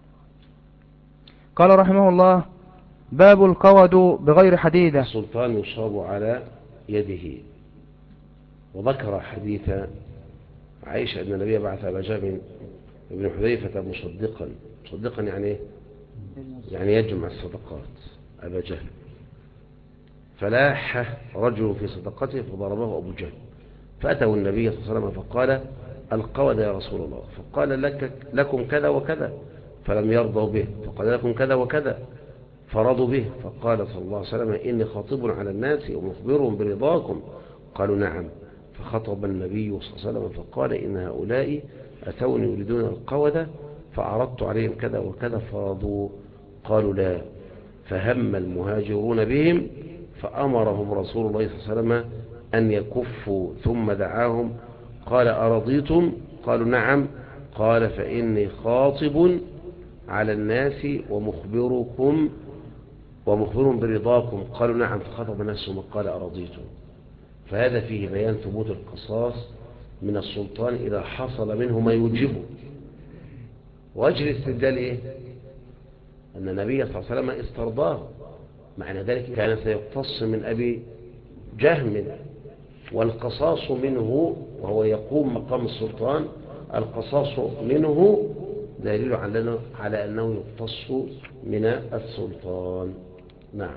قال رحمه الله: باب القود بغير حديدة. السلطان يصاب على يده. وذكر حديث عائشة أن النبي بعث أبا جهم بن حذيفة مصدقا يعني إيه؟ يعني يجمع الصدقات. أبا جهم فلاح رجل في صدقته فضربه أبو جهم، فأتوا النبي صلى الله عليه وسلم فقال: القود يا رسول الله. فقال: لكم كذا وكذا، فلم يرضوا به. فقال: لكم كذا وكذا، فرضوا به. فقال صلى الله عليه وسلم: إني خاطب على الناس ومخبرهم برضاكم. قالوا: نعم. فخطب النبي صلى الله عليه وسلم فقال: إن هؤلاء أتوني يريدون القود، فعرضت عليهم كذا وكذا فرضوا. قالوا: لا. فهم المهاجرون بهم، فأمرهم رسول الله صلى الله عليه وسلم أن يكفوا، ثم دعاهم قال: أرضيتم؟ قالوا: نعم. قال: فإني خاطب على الناس ومخبرهم برضاكم. قالوا: نعم. فخطب الناس ثم قال: أرضيتم. فهذا فيه بيان ثبوت القصاص من السلطان إذا حصل منه ما يوجبه. وجه الاستدلال إيه؟ أن النبي صلى الله عليه وسلم استرضاه، معنى ذلك كان سيقتص من أبي جهم، والقصاص منه وهو يقوم مقام السلطان، القصاص منه دليل على أنه يقتص من السلطان. نعم.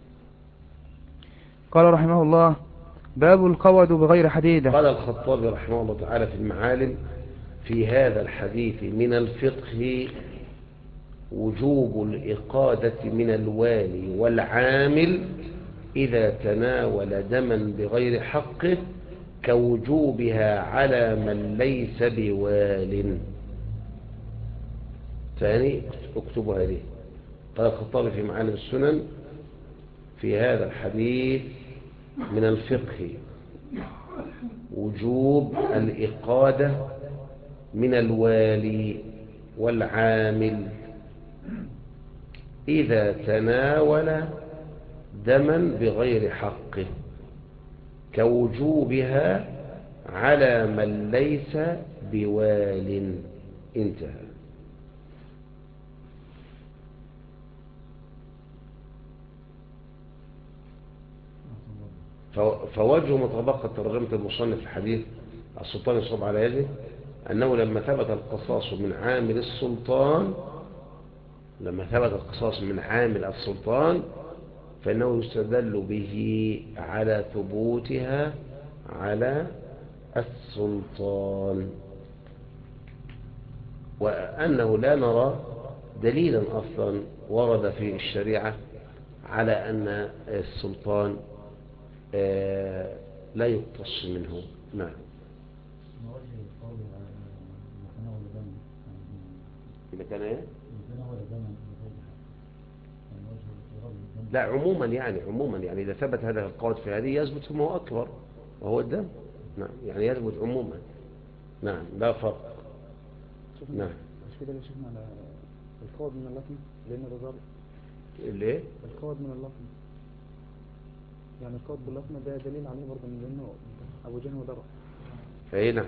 قال رحمه الله: باب القود بغير حديدة. قال الخطابي رحمه الله تعالى في المعالم: في هذا الحديث من الفقه وجوب الإقادة من الوالي والعامل إذا تناول دما بغير حقه، كوجوبها على من ليس بوال. ثاني اكتبوا هذه. قال الخطابي في معالم السنن: في هذا الحديث من الفقه وجوب الإقادة من الوالي والعامل إذا تناول دما بغير حقه، كوجوبها على من ليس بوال. انتهى. فوجه مطابقة ترجمة المصنف الحديث السلطان يصاب على يده أنه لما ثبت القصاص من عامل السلطان فإنه يستدل به على ثبوتها على السلطان، وأنه لا نرى دليلا أصلا ورد في الشريعة على أن السلطان لا يقتص منه. نعم. إذا كان إيه؟ لا عموما يعني إذا ثبت هذا القول في هذه يثبت ثم هو أكبر وهو الدم. نعم يعني يثبت عموما. نعم لا فرق. نعم مش كده اللي شفنا على القود من اللطم لأن الرجال ليه؟ القود من اللطم، يعني القود باللطم ده دليل عليه برضه من لأنه أبو جهل وضرب. أي نعم.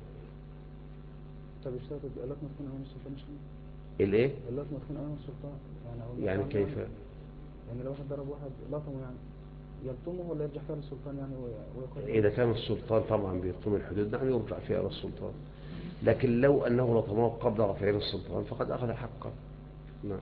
طب اشترط اللطمة تكون أمام السلطان مش الايه؟ اللطمة تكون أمام السلطان يعني كيف؟ يعني لو واحد ضرب واحد لطمه يعني يلطمه ولا يرجع فيها للسلطان يعني ويقول إذا كان السلطان طبعا بيقوم الحدود نعم يرجع فيها إلى السلطان، لكن لو أنه لطمه قبل رفع إلى السلطان فقد أخذ حقه. نعم.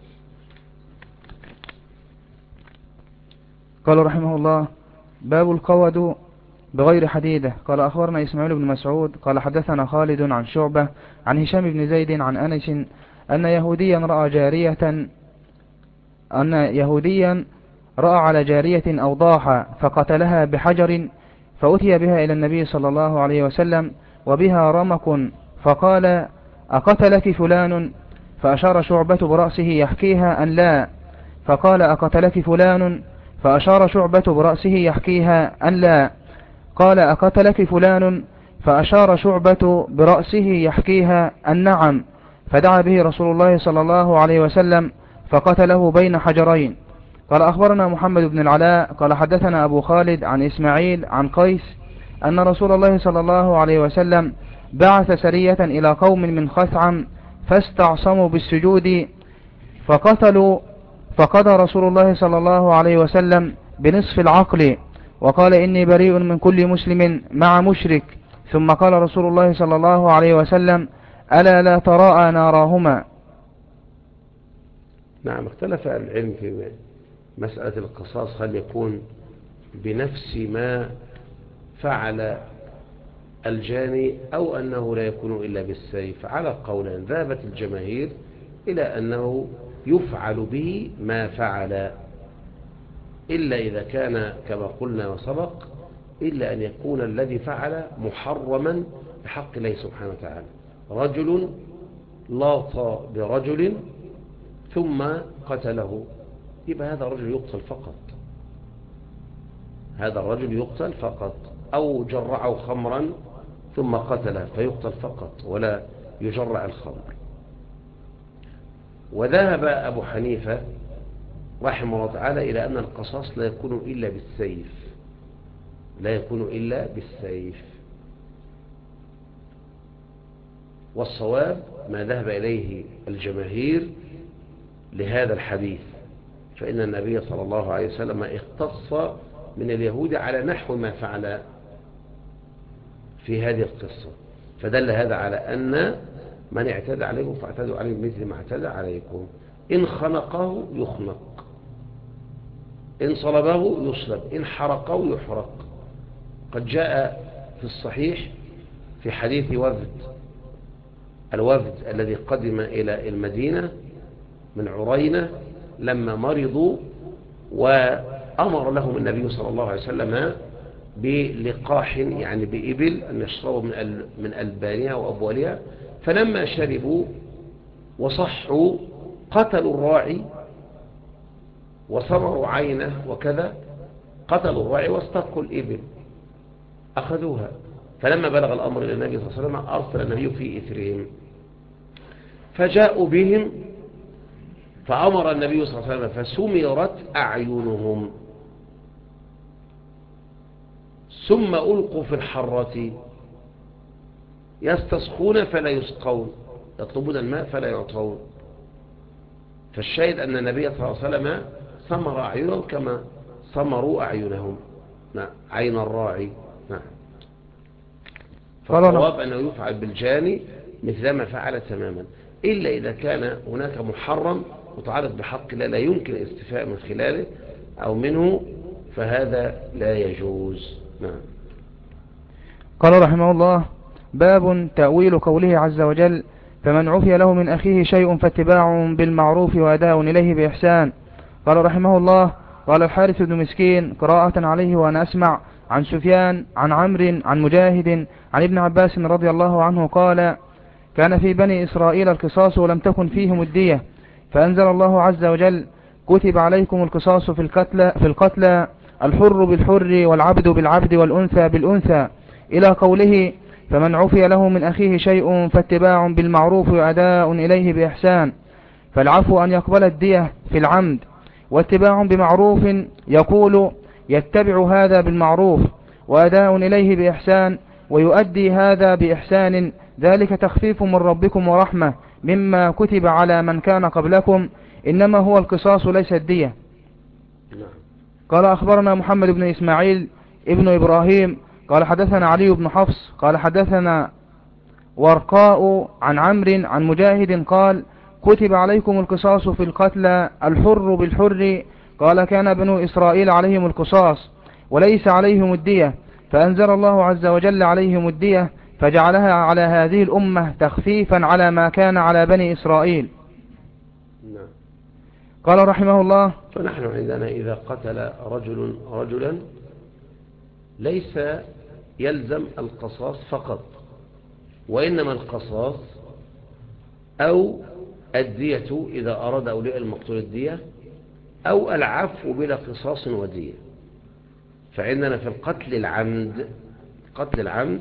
قال رحمه الله: باب القود بغير حديدة. قال أخبرنا إسماعيل بن مسعود قال حدثنا خالد عن شعبة عن هشام بن زيد عن أنس أن يهوديا رأى على جارية أوضاحا فقتلها بحجر، فأتي بها إلى النبي صلى الله عليه وسلم وبها رمق، فقال: أقتلك فلان؟ فأشار شعبة برأسه يحكيها أن لا. فقال: أقتلك فلان؟ فأشار شعبة برأسه يحكيها أن لا. قال: أقتلك فلان؟ فأشار شعبة برأسه يحكيها أن نعم. فدعا به رسول الله صلى الله عليه وسلم فقتله بين حجرين. قال أخبرنا محمد بن العلاء قال حدثنا أبو خالد عن إسماعيل عن قيس أن رسول الله صلى الله عليه وسلم بعث سرية إلى قوم من خثعم فاستعصموا بالسجود فقتلوا، فقضى رسول الله صلى الله عليه وسلم بنصف العقل وقال: إني بريء من كل مسلم مع مشرك. ثم قال رسول الله صلى الله عليه وسلم: ألا لا تراءى ناراهما. نعم. اختلف العلم في مسألة القصاص، هل يكون بنفس ما فعل الجاني أو أنه لا يكون إلا بالسيف. على قولين، ذهبت الجماهير إلى أنه يفعل به ما فعل، إلا إذا كان كما قلنا وسبق، إلا أن يكون الذي فعل محرما بحق الله سبحانه وتعالى. رجل لاط برجل ثم قتله، يبقى هذا الرجل يقتل فقط، هذا الرجل يقتل فقط. أو جرعه خمرا ثم قتله فيقتل فقط ولا يجرع الخمر. وذهب أبو حنيفة رحمه الله تعالى إلى أن القصاص لا يكون إلا بالسيف، لا يكون إلا بالسيف. والصواب ما ذهب إليه الجماهير لهذا الحديث، فإن النبي صلى الله عليه وسلم اختص من اليهود على نحو ما فعل في هذه القصة، فدل هذا على أن من اعتدى عليكم فاعتدوا عليه مثل ما اعتدى عليكم. إن خنقه يخنق، إن صلبه يصلب، إن حرقه يحرق. قد جاء في الصحيح في حديث الوفد الذي قدم إلى المدينة من عرينة لما مرضوا، وأمر لهم النبي صلى الله عليه وسلم بلقاح يعني بإبل أن يشربوا من ألبانها وأبوالها، فلما شربوا وصحوا قتلوا الراعي وصمروا عينه وكذا، قتلوا الراعي واستقوا الإبل أخذوها. فلما بلغ الأمر إلى النبي صلى الله عليه وسلم أرسل النبي في إثرهم، فجاءوا بهم فأمر النبي صلى الله عليه وسلم فسمرت أعينهم ثم ألقوا في الحرة يستسقون فلا يسقون، يطلبون الماء فلا يعطون. فالشاهد أن النبي صلى الله عليه وسلم سمر أعينهم كما سمروا أعينهم. نعم. عين الراعي. نعم. فالصواب أنه يفعل بالجاني مثل ما فعل تماما، إلا إذا كان هناك محرم متعلق بحق الله لا يمكن الاستفاء من خلاله أو منه، فهذا لا يجوز. نعم. قال رحمه الله: باب تأويل قوله عز وجل: فمن عفي له من أخيه شيء فاتباع بالمعروف وأداء إليه بإحسان. قال رحمه الله: قال الحارث بن مسكين قراءة عليه وأنا أسمع عن سفيان عن عمرو عن مجاهد عن ابن عباس رضي الله عنه قال: كان في بني إسرائيل القصاص ولم تكن فيهم الدية، فأنزل الله عز وجل: كتب عليكم القصاص في القتلى الحر بالحر والعبد بالعبد والأنثى بالأنثى إلى قوله فمن عفي له من أخيه شيء فاتباع بالمعروف وأداء إليه بإحسان. فالعفو أن يقبل الدية في العمد، واتباع بمعروف يقول يتبع هذا بالمعروف، وأداء إليه بإحسان ويؤدي هذا بإحسان، ذلك تخفيف من ربكم ورحمة مما كتب على من كان قبلكم، إنما هو القصاص ليس الدية. قال أخبرنا محمد بن إسماعيل ابن إبراهيم قال حدثنا علي بن حفص قال حدثنا ورقاء عن عمرو عن مجاهد قال كتب عليكم القصاص في القتلى الحر بالحر. قال كان بنو إسرائيل عليهم القصاص وليس عليهم الدية، فأنزل الله عز وجل عليهم الدية فجعلها على هذه الأمة تخفيفا على ما كان على بني إسرائيل. نعم. قال رحمه الله فنحن عندنا إذا قتل رجل رجلا ليس يلزم القصاص فقط، وإنما القصاص أو الدية إذا أراد أولياء المقتول الدية، أو العفو بلا قصاص ودية. فعندنا في قتل العمد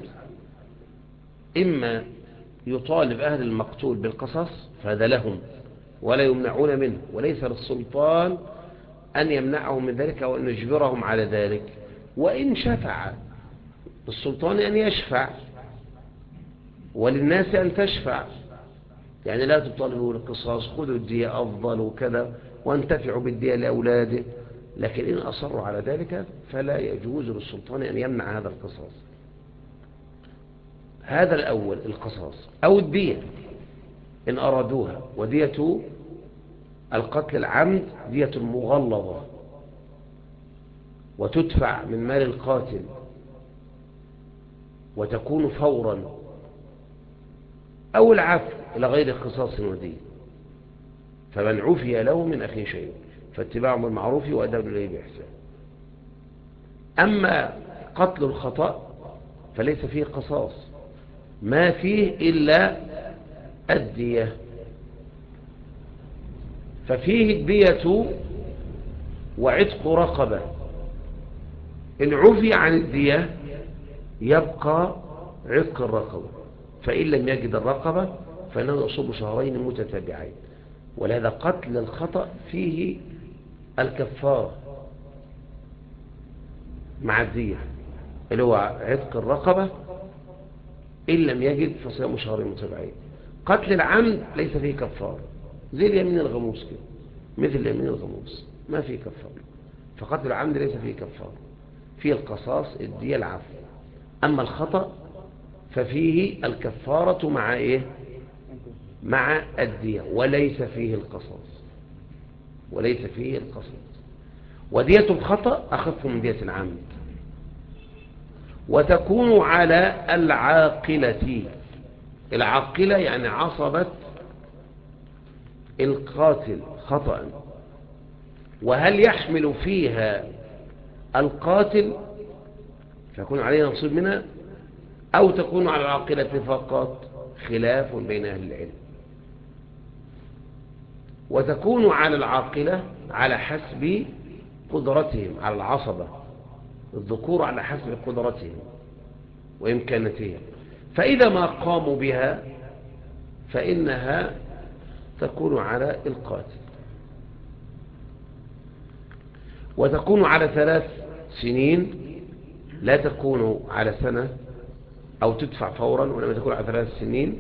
إما يطالب أهل المقتول بالقصاص فهذا لهم ولا يمنعون منه، وليس للسلطان أن يمنعهم من ذلك أو أن يجبرهم على ذلك، وإن شفع السلطان أن يشفع وللناس أن تشفع، يعني لا تطالبوا بالقصاص، خذوا الدية أفضل وكذا وانتفعوا بالدية لأولاده، لكن إن أصروا على ذلك فلا يجوز للسلطان أن يمنع هذا القصاص. هذا الأول القصاص أو الدية إن أرادوها. ودية القتل العمد دية مغلظة وتدفع من مال القاتل وتكون فورا، أو العفو إلى غير قصاص ودية. فمن عفي له من أخيه شيء فاتباع بالمعروف وأداء إليه بإحسان. أما قتل الخطأ فليس فيه قصاص، ما فيه إلا الدية، ففيه الدية وعتق رقبة. إن عفي عن الدية يبقى عتق الرقبة، فإن لم يجد الرقبة فإنه يصوم شهرين متتابعين. ولهذا قتل الخطأ فيه الكفارة مع الدية اللي هو عتق الرقبة، إن لم يجد فصيام شهرين متتابعين. قتل العمد ليس فيه كفارة، زي اليمين الغموس كده، مثل اليمين الغموس ما فيه كفارة. فقتل العمد ليس فيه كفارة، فيه القصاص الدية العفو. أما الخطأ ففيه الكفارة مع إيه؟ مع الدية، وليس فيه القصاص. ودية الخطأ أخف من دية العمد. وتكون على العاقلة يعني عصبة القاتل خطأ. وهل يحمل فيها القاتل فيكون عليه نصيب منها، أو تكون على العاقلة فقط؟ خلاف بين أهل العلم. وتكون على العاقلة على حسب قدرتهم، على العصبة الذكور على حسب قدرتهم وإمكانتهم، فإذا ما قاموا بها فإنها تكون على القاتل. وتكون على 3 سنين، لا تكون على سنة أو تدفع فورا، ولما تكون على 3 سنين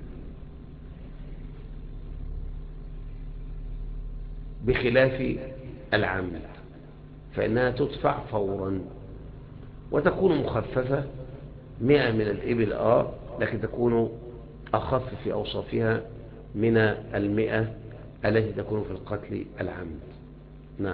بخلاف العمد فإنها تدفع فورا. وتكون مخففة 100 من الإبل لكن تكون أخف في أوصافها من 100 التي تكون في القتل العمد. نعم.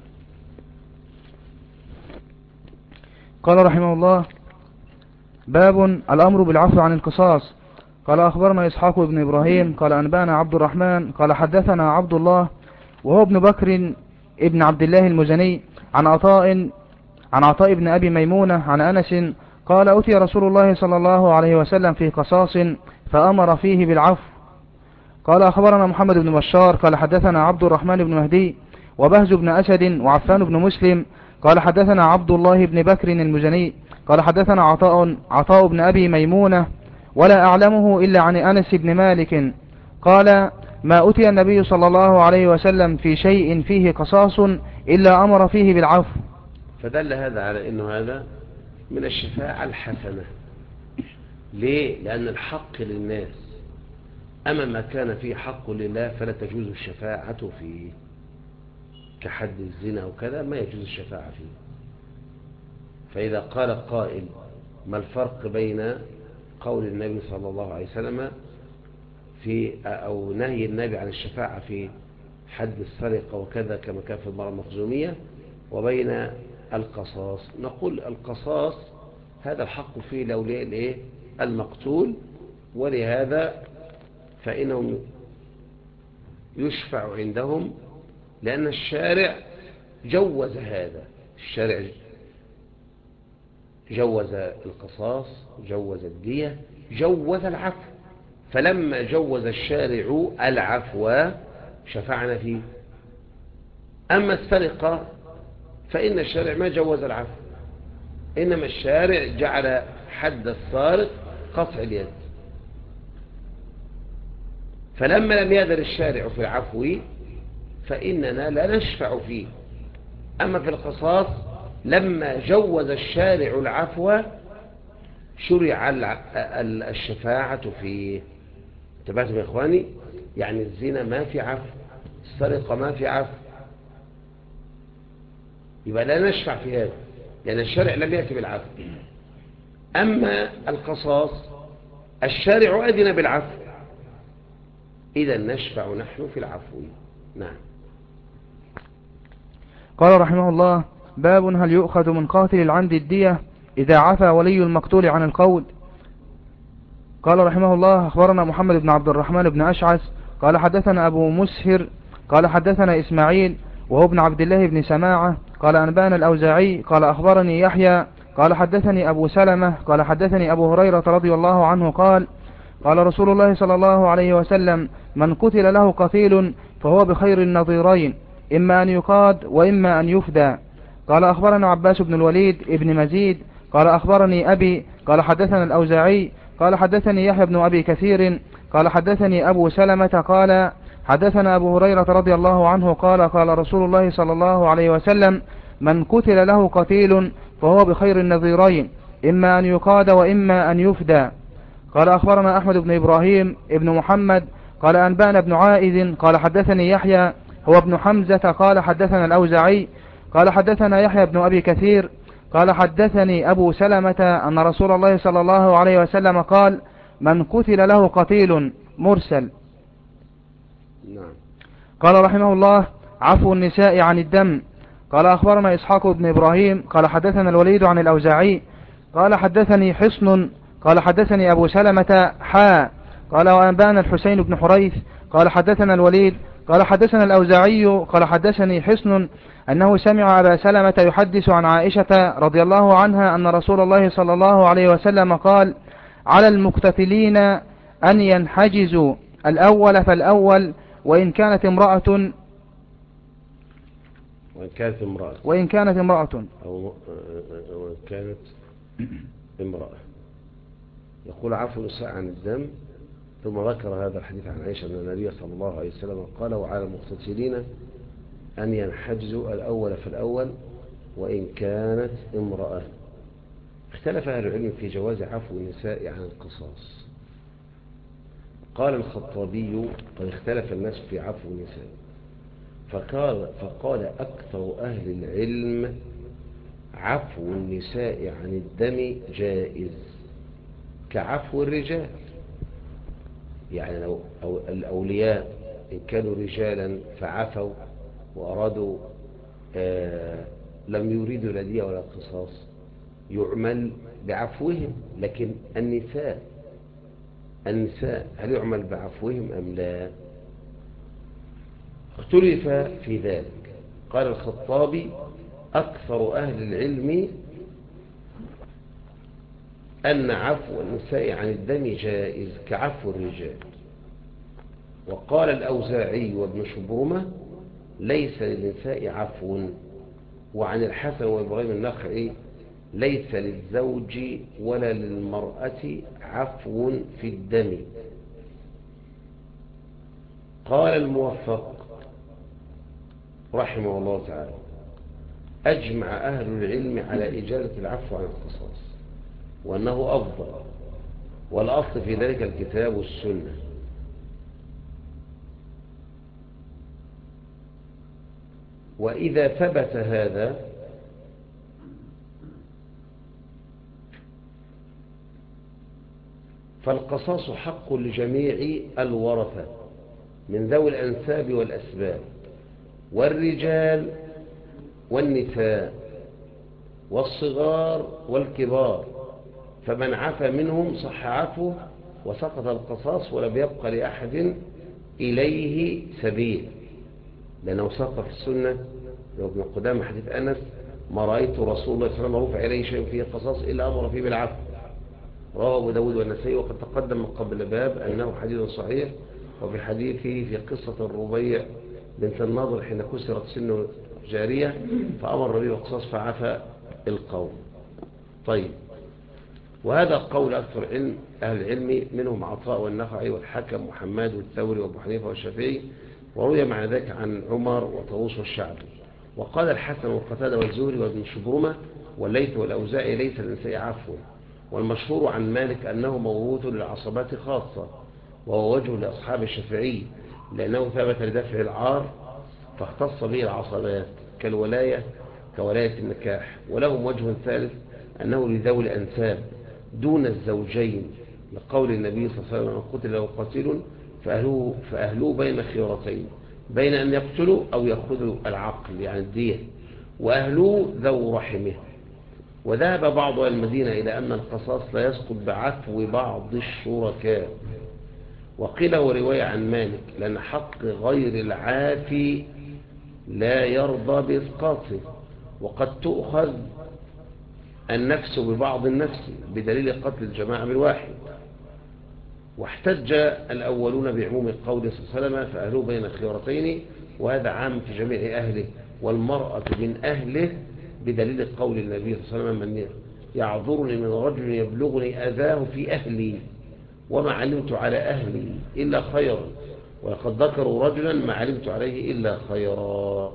قال رحمه الله باب الأمر بالعفو عن القصاص. قال أخبرنا إسحاق بن إبراهيم قال أنبانا عبد الرحمن قال حدثنا عبد الله وهو ابن بكر ابن عبد الله المزني عن عطاء بن أبي ميمونة عن أنس قال أتي رسول الله صلى الله عليه وسلم في قصاص فأمر فيه بالعفو. قال أخبرنا محمد بن بشار قال حدثنا عبد الرحمن بن مهدي وبهز بن أسد وعفان بن مسلم. قال حدثنا عبد الله بن بكر المزني قال حدثنا عطاء بن أبي ميمونة ولا أعلمه إلا عن أنس بن مالك قال ما أتي النبي صلى الله عليه وسلم في شيء فيه قصاص إلا أمر فيه بالعفو. فدل هذا على أنه هذا من الشفاعة الحسنة. ليه؟ لأن الحق للناس، أما ما كان فيه حق لله فلا تجوز الشفاعة فيه، كحد الزنا وكذا ما يجوز الشفاعة فيه. فإذا قال قائل ما الفرق بين قول النبي صلى الله عليه وسلم في أو نهي النبي عن الشفاعة في حد السرقة وكذا كما كان في المرأة المخزومية وبين القصاص؟ نقول القصاص هذا الحق فيه لأولياء المقتول، ولهذا فإنهم يشفع عندهم لأن الشارع جوز هذا. الشارع جوز القصاص، جوز الدية، جوز العفو. فلما جوز الشارع العفو شفعنا فيه. أما السرقة فإن الشارع ما جوز العفو، إنما الشارع جعل حد السارق قطع اليد. فلما لم يقدر الشارع في العفو فإننا لا نشفع فيه. أما في القصاص لما جوز الشارع العفو شرع الشفاعة فيه. انتبهتم يا إخواني؟ يعني الزنا ما في عفو، السرقة ما في عفو، يبقى لا نشفع في هذا لأن الشارع لم يأتي بالعفو. أما القصاص الشارع أذن بالعفو، إذا نشفع نحن في العفو. نعم. قال رحمه الله باب هل يؤخذ من قاتل العمد الدية إذا عفى ولي المقتول عن القول. قال رحمه الله أخبرنا محمد بن عبد الرحمن بن أشعث قال حدثنا أبو مسهر قال حدثنا إسماعيل وهو ابن عبد الله بن سماعة قال أنبانا الأوزاعي قال أخبرني يحيى قال حدثني أبو سلمة قال حدثني أبو هريرة رضي الله عنه قال قال رسول الله صلى الله عليه وسلم من قتل له قتيل فهو بخير النظيرين إما أن يقاد وإما أن يفدى. قال أخبرنا عباس بن الوليد ابن مزيد قال أخبرني أبي قال حدثنا الأوزاعي قال حدثني يحيى بن أبي كثير قال حدثني أبو سلمة قال حدثنا أبو هريرة رضي الله عنه قال قال رسول الله صلى الله عليه وسلم من قتل له قتيل فهو بخير النظيرين إما أن يقاد وإما أن يفدى. قال أخبرنا أحمد بن إبراهيم ابن محمد قال أنبأنا بن عائذ قال حدثني يحيى هو ابن حمزة قال حدثنا الأوزاعي قال حدثنا يحيى بن أبي كثير قال حدثني أبو سلمة أن رسول الله صلى الله عليه وسلم قال من قتل له قتيل مرسل. نعم. قال رحمه الله عفو النساء عن الدم. قال أخبرنا إسحاق بن إبراهيم قال حدثنا الوليد عن الأوزاعي قال حدثني حصن قال حدثني أبو سلمة قال وأنبانا الحسين بن حريث قال حدثنا الوليد قال حدثنا الأوزاعي قال حدثني حصن أنه سمع أبا سلمة يحدث عن عائشة رضي الله عنها أن رسول الله صلى الله عليه وسلم قال على المقتتلين أن ينحجزوا الأول فالأول وإن كانت امرأة وإن كانت امرأة أو كانت امرأة. يقول عفو النساء عن الدم، ثم ذكر هذا الحديث عن عائشة أن النبي صلى الله عليه وسلم قال وعلى المقتتلين أن ينحجزوا الأول فالأول وإن كانت امرأة. اختلف أهل العلم في جواز عفو النساء عن القصاص. قال الخطابي قد اختلف الناس في عفو النساء، فقال أكثر أهل العلم عفو النساء عن الدم جائز كعفو الرجال. يعني لو الأولياء إن كانوا رجالا فعفوا وأرادوا لم يريدوا لا دية ولا قصاص يعمل بعفوهم. لكن النساء هل يعمل بعفوهم أم لا؟ اختلف في ذلك. قال الخطابي أكثر أهل العلم أن عفو النساء عن الدم جائز كعفو الرجال. وقال الأوزاعي وابن شبرمة ليس للنساء عفو. وعن الحسن وإبراهيم النخعي ليس للزوج ولا للمرأة عفو في الدم. قال الموفق رحمه الله تعالى: أجمع أهل العلم على إجازة العفو عن القصاص وأنه أفضل، والأصل في ذلك الكتاب والسنة. وإذا ثبت هذا فالقصاص حق لجميع الورثة من ذوي الأنساب والأسباب والرجال والنساء والصغار والكبار، فمن عفى منهم صح عفوه وسقط القصاص ولم يبق لأحد إليه سبيل، لأنه سقط في السنة ابن قدامة حديث أنس: ما رأيت رسول الله صلى الله عليه وسلم رفع إليه شيء فيه قصاص إلا أمر فيه بالعفو. رواه أبو داود والنسائي، وقد تقدم من قبل الباب أنه حديث صحيح. وفي حديثه في قصة الربيع بنت الناظر حين كسرت سن جارية فأمر به بالقصاص فعفى القوم. طيب، وهذا قول أكثر أهل العلم، منهم عطاء والنخعي والحكم وحماد والثوري وابو حنيفة والشافعي، وروي مع ذلك عن عمر وطاووس والشعبي. وقال الحسن وقتادة والزهري وابن شبرمة والليث والأوزاعي: ليس للنساء عفو. والمشهور عن مالك أنه موروث للعصبات خاصة، وهو وجه لأصحاب الشافعي، لأنه ثبت لدفع العار فاختص به العصبات كولاية النكاح. ولهم وجه ثالث أنه لذوي الأنساب دون الزوجين، لقول النبي صلى الله عليه وسلم: قتل له قتيل فأهلوه بين خيرتين، بين أن يقتلوا أو يأخذوا العقل يعني الدية، وأهلوه ذو رحمه. وذهب بعض المدينة إلى أن القصاص لا يسقط بعفو بعض الشركاء. وقيل هو رواية عن مالك، لأن حق غير العافي لا يرضى بإسقاطه، وقد تؤخذ النفس ببعض النفس بدليل قتل الجماعة بالواحد. واحتج الأولون بعموم قول صلى الله عليه وسلم: فأهلوه بين خيرتين، وهذا عام في جميع أهله، والمرأة من أهله بدليل قول النبي صلى الله عليه وسلم: من يعذرني من رجل يبلغني أذاه في أهلي وما علمت على أهلي إلا خيرا، ولقد ذكروا رجلا ما علمت عليه إلا خيرا،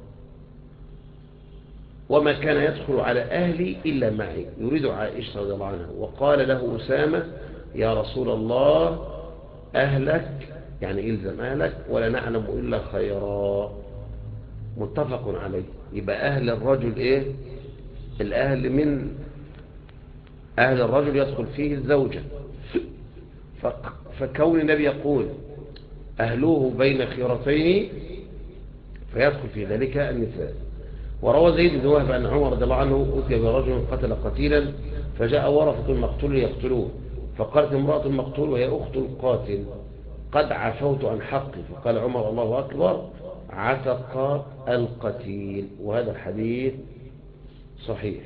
وما كان يدخل على أهلي إلا معي. يريد عائشة رضي الله عنها. وقال له أسامة: يا رسول الله أهلك، يعني إلزم أهلك، ولا نعلم إلا خيرا. متفق عليه. يبقى أهل الرجل إيه؟ الأهل من أهل الرجل يدخل فيه الزوجة، فكون النبي يقول أهلوه بين خيرتين فيدخل في ذلك النساء. وروى زيد بن وهب أن عمر رضي الله عنه أتي برجل قتل قتيلا فجاء ورثة المقتول ليقتلوه، فقالت امرأة المقتول وهي أخت القاتل: قد عفوت عن حقي. فقال عمر: الله أكبر، عتق القتيل. وهذا الحديث صحيح.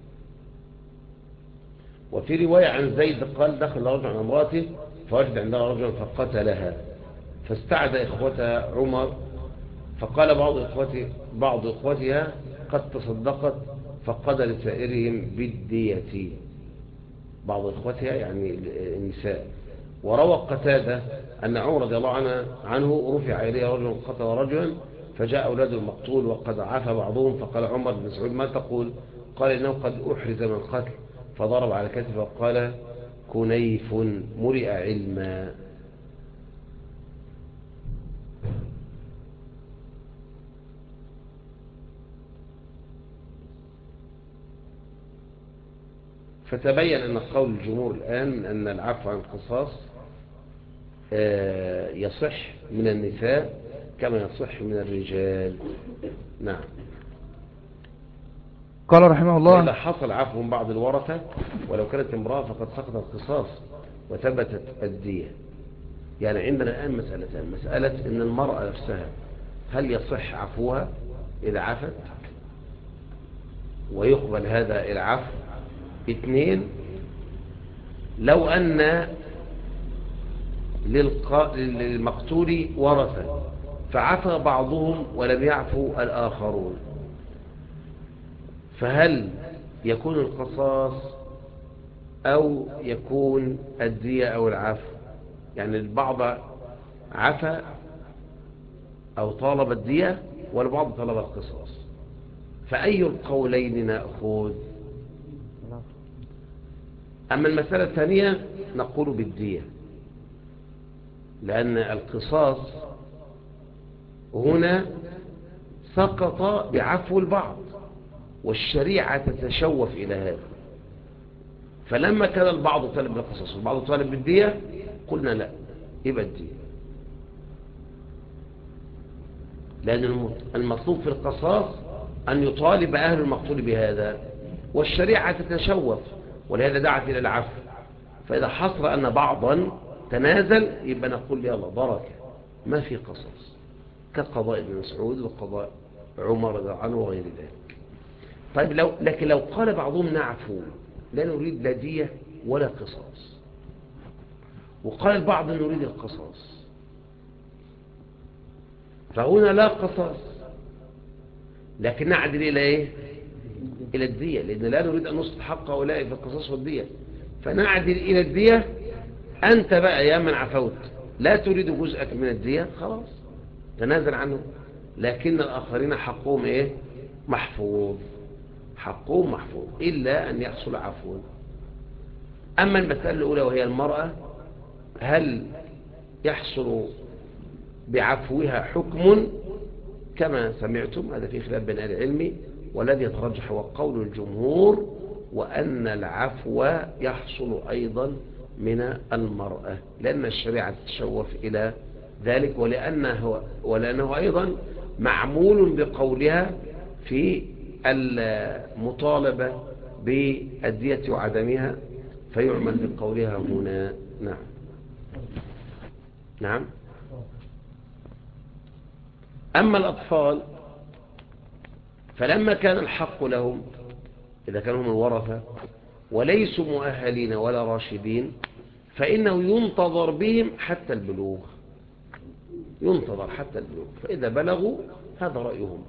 وفي رواية عن زيد قال: دخل رجل على امرأته فوجد عندها رجلا فقتلها، فاستعد إخوتها عمر، فقال بعض إخوتها: قد تصدقت، فقضى لسائرهم بالدية. بعض إخوتها يعني النساء. وروى قتادة أن عمر رضي الله عنه رفع إليه رجل قتل رجلا، فجاء أولاد المقتول وقد عفى بعضهم، فقال عمر بن مسعود: ما تقول؟ قال: إنه قد أحرز من القتل. فضرب على كتفه وقال: كنيف مرئ علما. فتبين أن قول الجمهور الآن أن العفو عن القصاص يصح من النساء كما يصح من الرجال. نعم. قال رحمه الله: وإذا حصل عفو من بعض الورثة ولو كانت امرأة فقد سقط القصاص وثبتت الدية. يعني عندنا الآن مسألتان: مسألة أن المرأة نفسها هل يصح عفوها إذا عفت ويقبل هذا العفو؟ اثنين، لو أن للمقتول ورثة فعفى بعضهم ولم يعفو الآخرون، فهل يكون القصاص أو يكون الدية أو العفو؟ يعني البعض عفى أو طالب الدية والبعض طلب القصاص، فأي القولين نأخذ؟ أما المسألة الثانية نقول بالدية، لأن القصاص هنا سقط بعفو البعض والشريعة تتشوف إلى هذا، فلما كان البعض طالب بالقصاص والبعض طالب بالدية قلنا لا، يبقى الدية، لأن المطلوب في القصاص أن يطالب أهل المقتول بهذا، والشريعة تتشوف ولهذا دعت إلى العفو. فإذا حصل أن بعضا تنازل يبقى نقول يلا بركة، ما في قصاص، كقضاء ابن مسعود وقضاء عمر رضي الله عنه وغير ذلك. طيب لكن لو قال بعضهم نعفو لا نريد لا دية ولا قصاص، وقال البعض نريد القصاص، فهنا لا قصاص لكن نعدل إلى إيه؟ إلى الدية، لأن لا نريد أن نصل حق هؤلاء في القصاص والدية، فنعدل إلى الدية. أنت بقى يا من عفوت لا تريد جزءك من الدية، خلاص تنازل عنه، لكن الآخرين حقهم إيه؟ محفوظ، حقهم محفوظ إلا أن يحصل عفو. أما المسألة الأولى وهي المرأة، هل يحصل بعفوها حكم؟ كما سمعتم هذا في خلاف بين أهل العلم، والذي يترجح هو قول الجمهور، وأن العفو يحصل أيضا من المرأة، لأن الشريعة تتشوف إلى ذلك، ولأنه أيضا معمول بقولها في المطالبة بالدية وعدمها، فيعمل بقولها هنا. نعم نعم. أما الأطفال فلما كان الحق لهم، إذا كانوا هم الورثة وليسوا مؤهلين ولا راشدين، فإنه ينتظر بهم حتى البلوغ، ينتظر حتى البلوغ، فإذا بلغوا هذا رأيهم،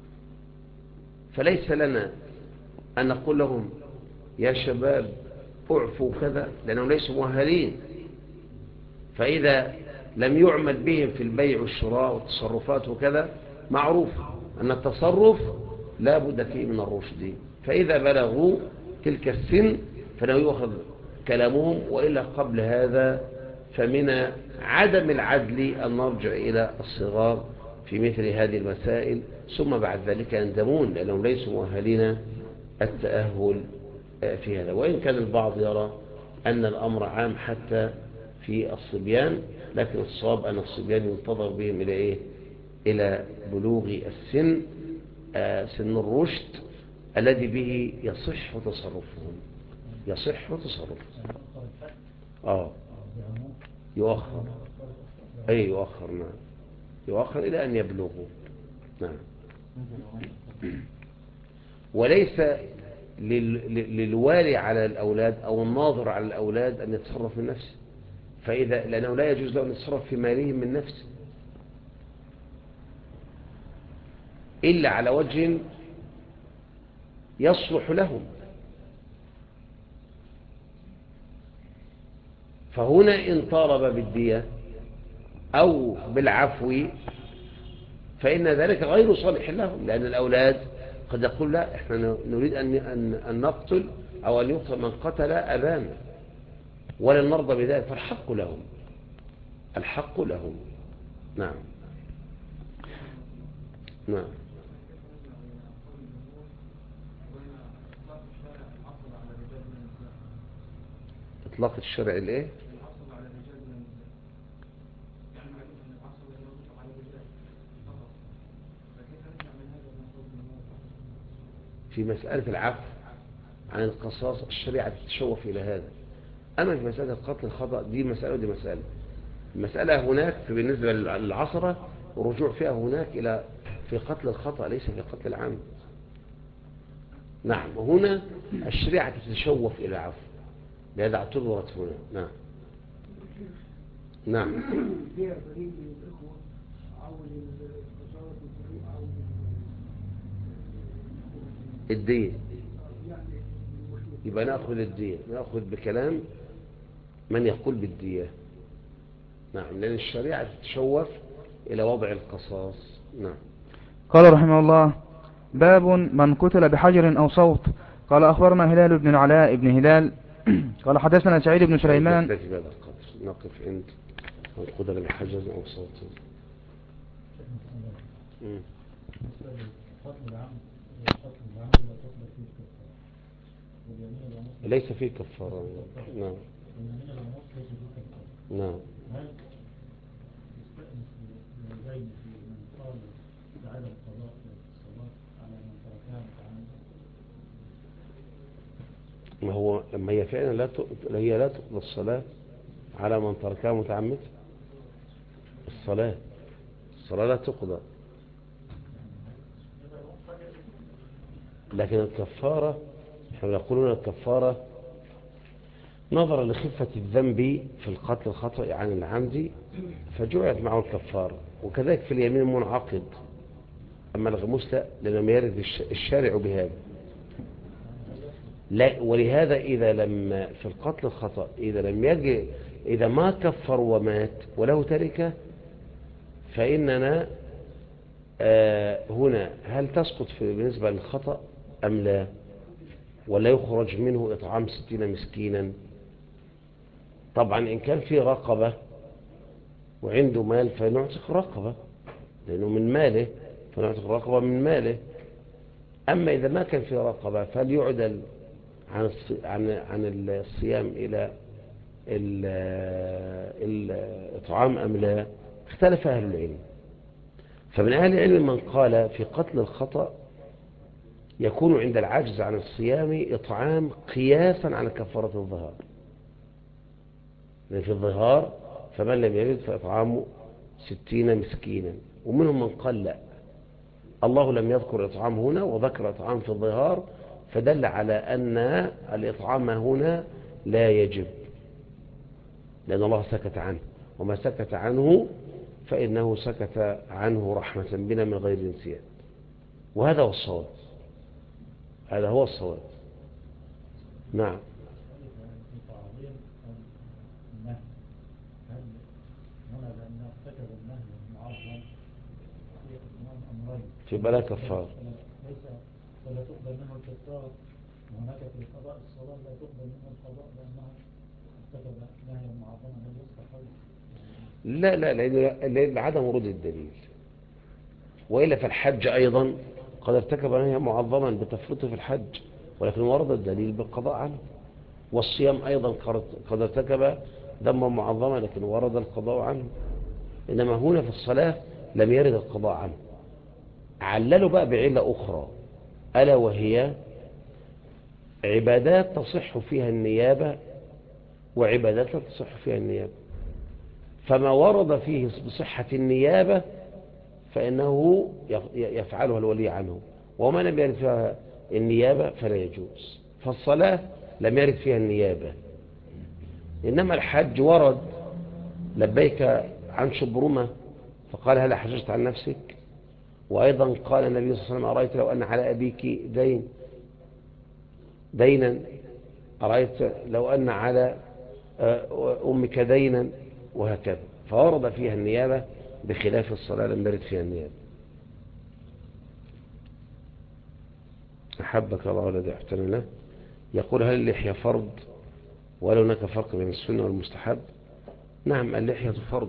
فليس لنا أن نقول لهم يا شباب اعفوا كذا، لأنهم ليسوا مؤهلين. فإذا لم يعمل بهم في البيع والشراء والتصرفات وكذا، معروف أن التصرف لا بد فيه من الرشد، فإذا بلغوا تلك السن فلا يؤخذ كلامهم، وإلا قبل هذا فمن عدم العدل أن نرجع إلى الصغار في مثل هذه المسائل، ثم بعد ذلك يندمون لأنهم ليسوا مؤهلين التأهل في هذا. وإن كان البعض يرى أن الأمر عام حتى في الصبيان، لكن الصواب أن الصبيان ينتظر بهم إلى إيه؟ إلى بلوغ السن، سن الرشد الذي به يصح تصرفهم، يصح تصرفهم. يؤخر، أي يؤخر، نعم، يؤخر إلى أن يبلغوا. نعم. وليس للوالي على الأولاد أو الناظر على الأولاد أن يتصرف من نفسه، لأنه لا يجوز له أن يتصرف في مالهم من نفسه إلا على وجه يصلح لهم. فهنا إن طالب بالدية أو بالعفو فإن ذلك غير صالح لهم، لأن الأولاد قد يقول لا، إحنا نريد أن نقتل أو أن يقتل من قتل أبانا ولن نرضى بذلك، فالحق لهم، الحق لهم. نعم نعم. إطلاق الشرع الإيه؟ في مسألة العفو عن القصاص الشريعة تتشوف إلى هذا. أما في مسألة القتل الخطأ دي مسألة ودي مسألة. المسألة هناك بالنسبة للعصرة ورجوع فيها هناك إلى في قتل الخطأ ليس في قتل العمد. نعم. هنا الشريعة تتشوف إلى العفو، لهذا اعتبرت هنا. نعم نعم. الدين يبقى نأخذ الدين، نأخذ بكلام من يقول بالدية. نعم، لأن الشريعة تتشوف إلى وضع القصاص. نعم. قال رحمه الله: باب من قتل بحجر أو صوت. قال أخبرنا هلال بن العلاء بن هلال قال حدثنا سعيد بن سليمان. نكتفي بهذا القدر، نقف عند من قتل بحجر أو صوت. ليس فيه كفارة. نعم. نعم. ما هو لما هي فعلا لا تقضى الصلاة على من تركها متعمد. الصلاة لا تقضى، لكن الكفارة احنا يقولون الكفارة نظرا لخفة الذنب في القتل الخطأ عن العمد فجعلت معه الكفارة، وكذلك في اليمين المنعقد. أما الغموس لا، لأنه يرد الشارع بهذا. لا، ولهذا إذا لم في القتل الخطأ إذا ما كفر ومات وله تركة، فإننا هنا هل تسقط بالنسبة للخطأ أم لا، ولا يخرج منه إطعام 60 مسكينا؟ طبعا إن كان في رقبة وعنده مال فنعتق رقبة لأنه من ماله، فنعتق رقبة من ماله. أما إذا ما كان في رقبة فليعدل عن الصيام إلى الإطعام أم لا، اختلف أهل العلم. فمن أهل العلم من قال في قتل الخطأ يكون عند العجز عن الصيام إطعام قياسا على كفارة الظهار، لأن في الظهار فمن لم يجد فإطعامه 60 مسكينا. ومنهم من قال لا، الله لم يذكر إطعام هنا وذكر إطعام في الظهار، فدل على أن الإطعام هنا لا يجب، لأن الله سكت عنه، وما سكت عنه فإنه سكت عنه رحمة بنا من غير نسيان. وهذا هو الصواب، هذا هو الصواب. نعم. في بلا كفار. ولا تقبل منه الكفار، وهناك في قضاء الصلاة لا تقبل منه القضاء لأنه ارتكب نهيا معظما لا يستحل. لا، لأن عدم ورود الدليل. وإلا فالحج أيضا قد ارتكب نهيا معظما بتفريطه في الحج، ولكن ورد الدليل بالقضاء عنه. والصيام أيضا قد ارتكب ذنبا معظما لكن ورد القضاء عنه. إنما هنا في الصلاة لم يرد القضاء عنه. عللوا بقى بعلة أخرى، ألا وهي عبادات تصح فيها النيابة وعبادات لا تصح فيها النيابة. فما ورد فيه بصحة النيابة فإنه يفعلها الولي عنه، وما لم يرد فيها النيابة فلا يجوز. فالصلاة لم يرد فيها النيابة، إنما الحج ورد لبيك عن شبرمة فقال هل حججت عن نفسك؟ وأيضا قال النبي صلى الله عليه وسلم أرأيت لو أن على أبيك دينا، أرأيت لو أن على أمك دينا، وهكذا. فورد فيها النيابة بخلاف الصلاة لم يرد فيها النيابة. أحبك الله والذي أحسن له. يقول هل اللحية فرض ولا هناك فرق بين السنة والمستحب؟ نعم، اللحية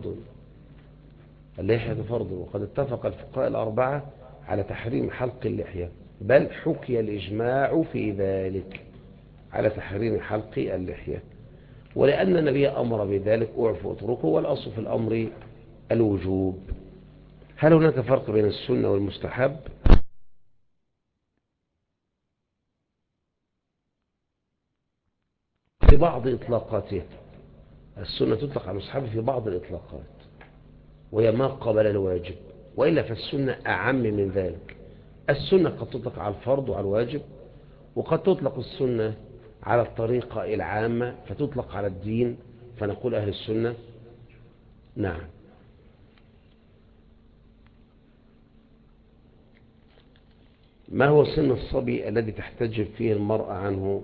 فرض، وقد اتفق الفقهاء الأربعة على تحريم حلق اللحية، بل حكي الإجماع في ذلك على تحريم حلق اللحية. ولأن النبي أمر بذلك أعفوا اتركوا، والأصل في الأمر الوجوب. هل هناك فرق بين السنة والمستحب؟ في بعض إطلاقاتها. السنة تطلق على المستحب في بعض الإطلاقات، وهي ما قبل الواجب، وإلا فالسنة أعم من ذلك. السنة قد تطلق على الفرض وعلى الواجب، وقد تطلق السنة على الطريقة العامة فتطلق على الدين، فنقول أهل السنة. نعم. ما هو سن الصبي الذي تحتجب فيه المرأة عنه؟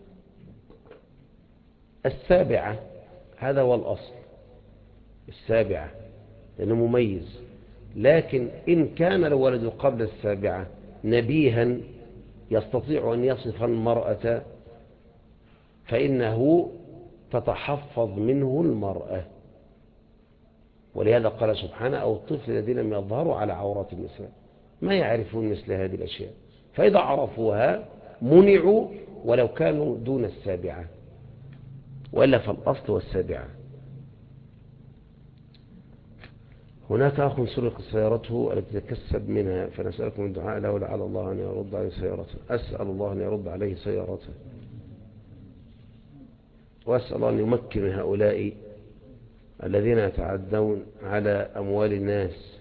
7، هذا هو الأصل، 7 لأنه مميز. لكن إن كان الولد قبل 7 نبيها يستطيع أن يصف المرأة فإنه تتحفظ منه المرأة، ولهذا قال سبحانه: أو الطفل الذين لم يظهروا على عورات النساء، ما يعرفون مثل هذه الأشياء، فإذا عرفوها منعوا ولو كانوا دون 7، وإلا فالأصل 7. هناك أخ سرق سيارته التي تكسب منها، فنسألكم الدعاء له لعل الله أن يرد عليه سيارته. أسأل الله أن يرد عليه سيارته، وأسأل الله أن يمكن هؤلاء الذين يتعدون على أموال الناس،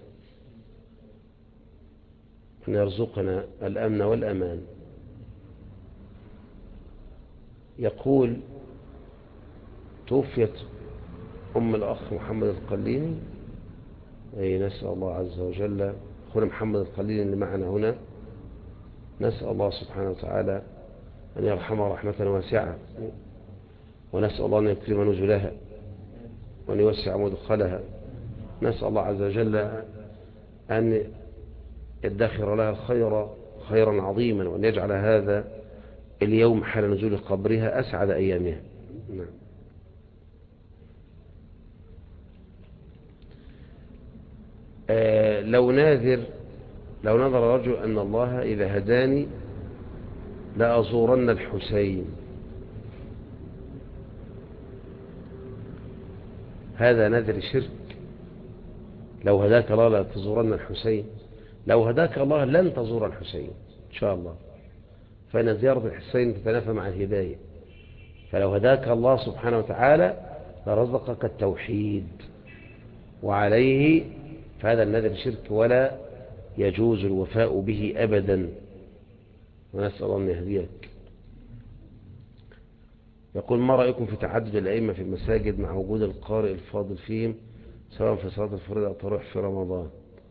أن يرزقنا الأمن والأمان. يقول: توفيت أم الأخ محمد القليني، أي نسأل الله عز وجل، أخونا محمد القليني اللي معنا هنا، نسأل الله سبحانه وتعالى أن يرحمها رحمة واسعة، ونسأل الله أن يكرم نزلها وأن يوسع مدخلها. نسأل الله عز وجل أن يدخر لها خيرا عظيما، وأن يجعل هذا اليوم حال نزول قبرها أسعد أيامها. نعم. لو نظر رجل أن الله إذا هداني لأزورن الحسين، هذا نذر شرك. لو هداك الله لا تزورن الحسين، لو هداك الله لن تزور الحسين إن شاء الله، فإن زيارة الحسين تتنافى مع الهداية. فلو هداك الله سبحانه وتعالى لرزقك التوحيد، وعليه فهذا النذر شرك ولا يجوز الوفاء به أبدا، ونسأل الله أن يهديك. يقول: ما رأيكم في تعدد الأئمة في المساجد مع وجود القارئ الفاضل فيهم، سواء في صلاة الفريضة أو التراويح في رمضان؟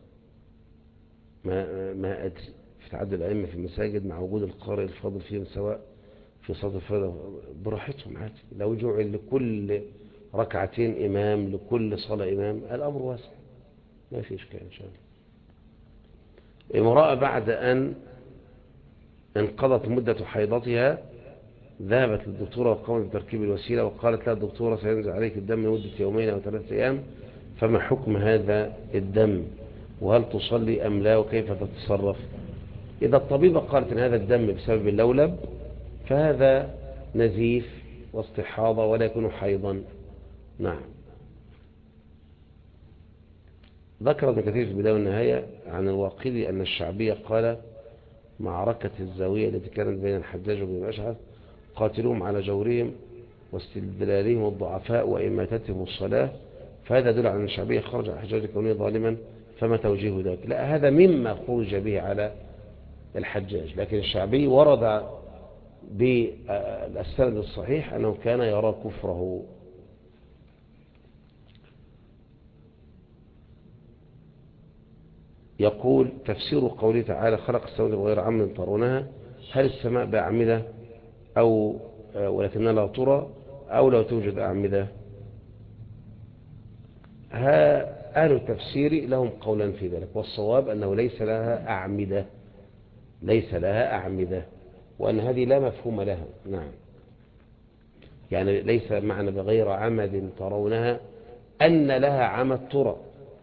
ما أدري. في تعدد الأئمة في المساجد مع وجود القارئ الفاضل فيهم سواء في صلاة الفريضة، براحتهم عادي. لو جعل لكل ركعتين إمام، لكل صلاة إمام، الأمر واسع، ما في إشكال إن شاء الله. امرأة بعد أن انقضت مدة حيضتها ذهبت للدكتورة وقامت بتركيب الوسيلة، وقالت لها الدكتورة: سينزل عليك الدم لمدة 2 أو 3 أيام، فما حكم هذا الدم؟ وهل تصلي أم لا؟ وكيف تتصرف؟ إذا الطبيبة قالت أن هذا الدم بسبب اللولب فهذا نزيف واستحاضة ولا يكون حيضا. نعم. ذكر ابن كثير في البداية والنهاية عن الواقدي أن الشعبية قال: معركة الزاوية التي كانت بين الحجاج وبن الأشعث قاتلوهم على جورهم واستدلالهم الضعفاء وإماتتهم الصلاة، فهذا يدل على أن الشعبية خرج على الحجاج كونه ظالما، فما توجيه ذلك؟ لا، هذا مما خرج به على الحجاج، لكن الشعبي ورد بالسند الصحيح أنه كان يرى كفره. يقول: تفسير قوله تعالى: خلق السماوات بغير عمد ترونها، هل السماء بأعمدة أو ولكنها لا ترى أو لا توجد أعمدة؟ أهل التفسير لهم قولا في ذلك، والصواب أنه ليس لها أعمدة، ليس لها أعمدة، وأن هذه لا مفهوم لها. نعم. يعني ليس معنى بغير عمد ترونها أن لها عمد ترى،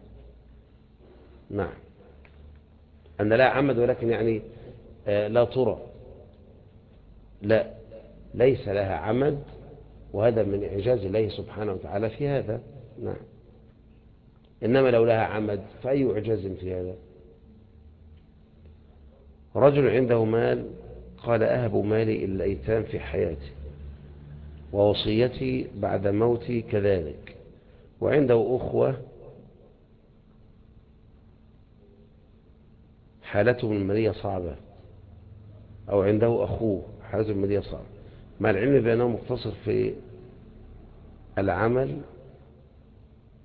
نعم، أن لها عمد ولكن يعني لا ترى، لا، ليس لها عمد، وهذا من إعجاز الله سبحانه وتعالى في هذا. نعم. إنما لو لها عمد فأي إعجاز في هذا؟ رجل عنده مال قال: أهب مالي إلى الأيتام في حياتي، ووصيتي بعد موتي كذلك، وعنده أخوة حالتهم المالية صعبة، أو عنده أخوه حالته المالية صعبة، مع العلم بأنه مقتصر في العمل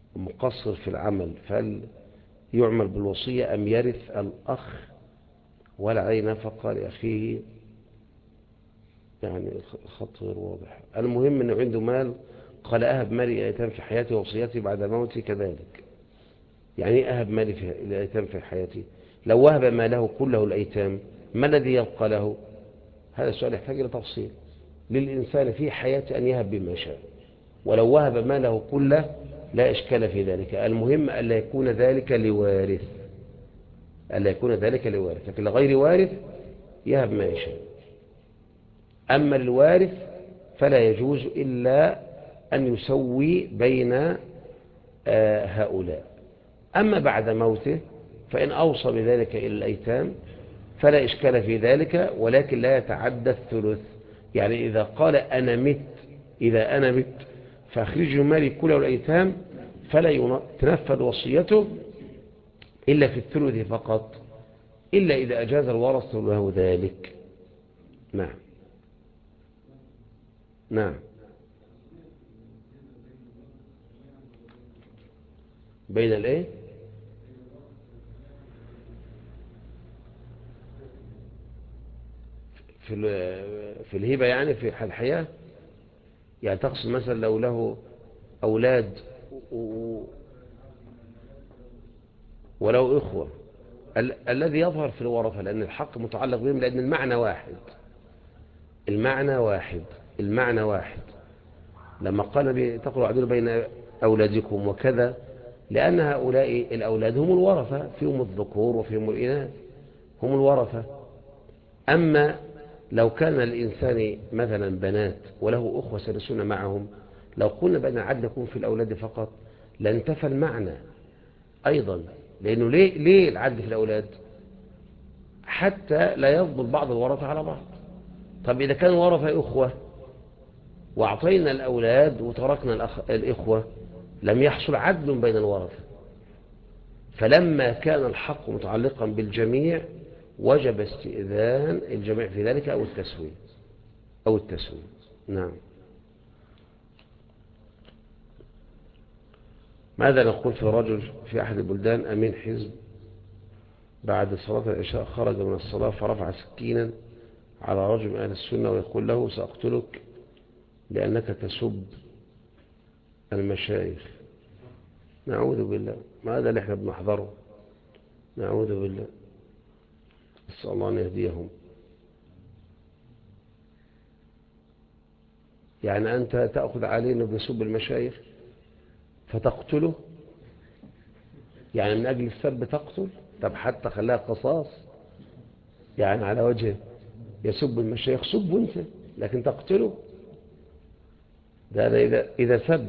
ومقصر في العمل، فهل يعمل بالوصية أم يرث الأخ ولا عليه نفقة لأخيه، يعني خط غير واضح. المهم أنه عنده مال، قال أهب مالي الأيتام في حياتي ووصيتي بعد موتي كذلك. يعني أهب مالي في الأيتام في حياتي؟ لو وهب ماله كله الأيتام ما الذي يبقى له؟ هذا السؤال يحتاج إلى تفصيل. للإنسان في حياته أن يهب بما شاء، ولو وهب ماله كله لا إشكال في ذلك. المهم ألا يكون ذلك لوارث، ألا يكون ذلك لوارث، لكن لغير وارث يهب ما يشاء. أما للوارث فلا يجوز إلا أن يسوي بين هؤلاء. أما بعد موته فإن أوصى بذلك إلى الأيتام فلا إشكال في ذلك، ولكن لا يتعدى الثلث. يعني إذا قال إذا أنا مت فأخرجوا مالي كله الأيتام، فلا تنفذ وصيته إلا في الثلث فقط، إلا إذا أجاز الورثة له ذلك. نعم نعم. بين الإيه؟ في الهبة، يعني في الحياة. يعني تقصد مثلا لو له أولاد ولو إخوة، الذي يظهر في الورثة، لأن الحق متعلق بهم، لأن المعنى واحد. المعنى واحد. لما قال تقرأ عدل بين أولادكم وكذا، لأن هؤلاء الأولاد هم الورثة، فيهم الذكور وفيهم الإناث، هم الورثة. أما لو كان الإنسان مثلا بنات وله أخوة سيرثون معهم، لو قلنا بأن العدل يكون في الأولاد فقط لانتفى المعنى أيضا. لأنه ليه العدل في الأولاد؟ حتى لا يفضل بعض الورثة على بعض. طب إذا كان ورثة أخوة وأعطينا الأولاد وتركنا الإخوة لم يحصل عدل بين الورثة. فلما كان الحق متعلقا بالجميع وجب استئذان الجميع في ذلك أو التسوية. نعم. ماذا نقول في رجل في أحد البلدان أمين حزب بعد صلاة العشاء خرج من الصلاة فرفع سكينا على رجل من أهل السنة ويقول له سأقتلك لأنك تسب المشايخ؟ نعوذ بالله، ما هذا اللي احنا بنحضره. نعوذ بالله، نسأل الله أن يهديهم. يعني أنت تأخذ عليه أنه بيسب المشايخ فتقتله؟ يعني من أجل السب تقتل؟ طب حتى خلاها قصاص، يعني على وجه يسب المشايخ سب انت، لكن تقتله؟ ده إذا سب.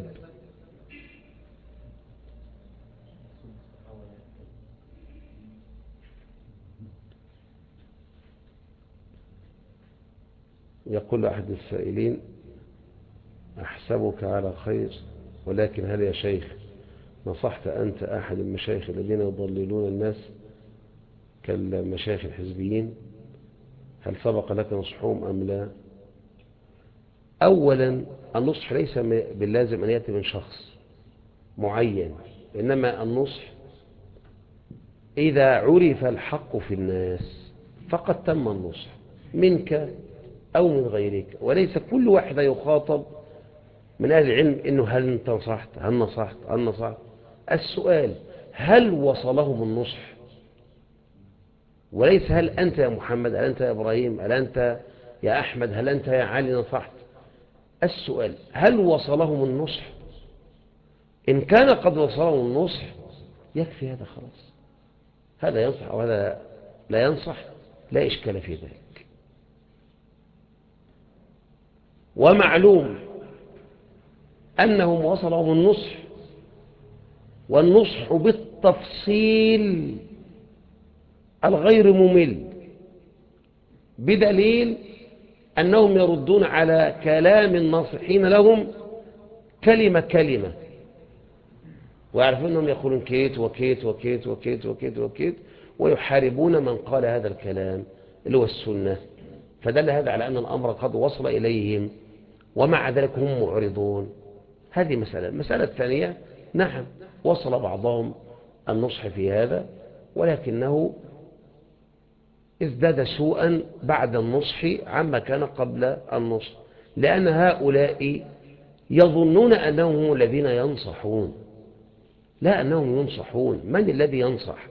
يقول أحد السائلين أحسبك على خير، ولكن هل يا شيخ نصحت أنت أحد المشايخ الذين يضللون الناس كالمشايخ الحزبيين؟ هل سبق لك نصحهم أم لا؟ أولا النصح ليس باللازم أن يأتي من شخص معين، إنما النصح إذا عرف الحق في الناس فقد تم النصح منك أو من غيرك. وليس كل واحد يخاطب من أهل العلم إنه هل أنت نصحت، هل نصحت. السؤال هل وصلهم النصح، وليس هل أنت يا محمد، هل أنت يا إبراهيم، هل أنت يا أحمد، هل أنت يا علي نصحت. السؤال هل وصلهم النصح؟ إن كان قد وصلهم النصح يكفي هذا خلاص، هذا ينصح وهذا لا ينصح، لا إشكال في ذلك. ومعلوم أنهم وصلهم النصح، والنصح بالتفصيل الغير ممل، بدليل أنهم يردون على كلام الناصحين لهم كلمة كلمة، ويعرفون أنهم يقولون كيت وكيت وكيت وكيت وكيت وكيت، ويحاربون من قال هذا الكلام اللي هو السنة. فدل هذا على أن الأمر قد وصل إليهم، ومع ذلك هم معرضون. هذه مسألة الثانية، نعم وصل بعضهم النصح في هذا، ولكنه ازداد سوءا بعد النصح عما كان قبل النصح، لأن هؤلاء يظنون أنهم هم الذين ينصحون، لا، أنهم ينصحون. من الذي ينصح؟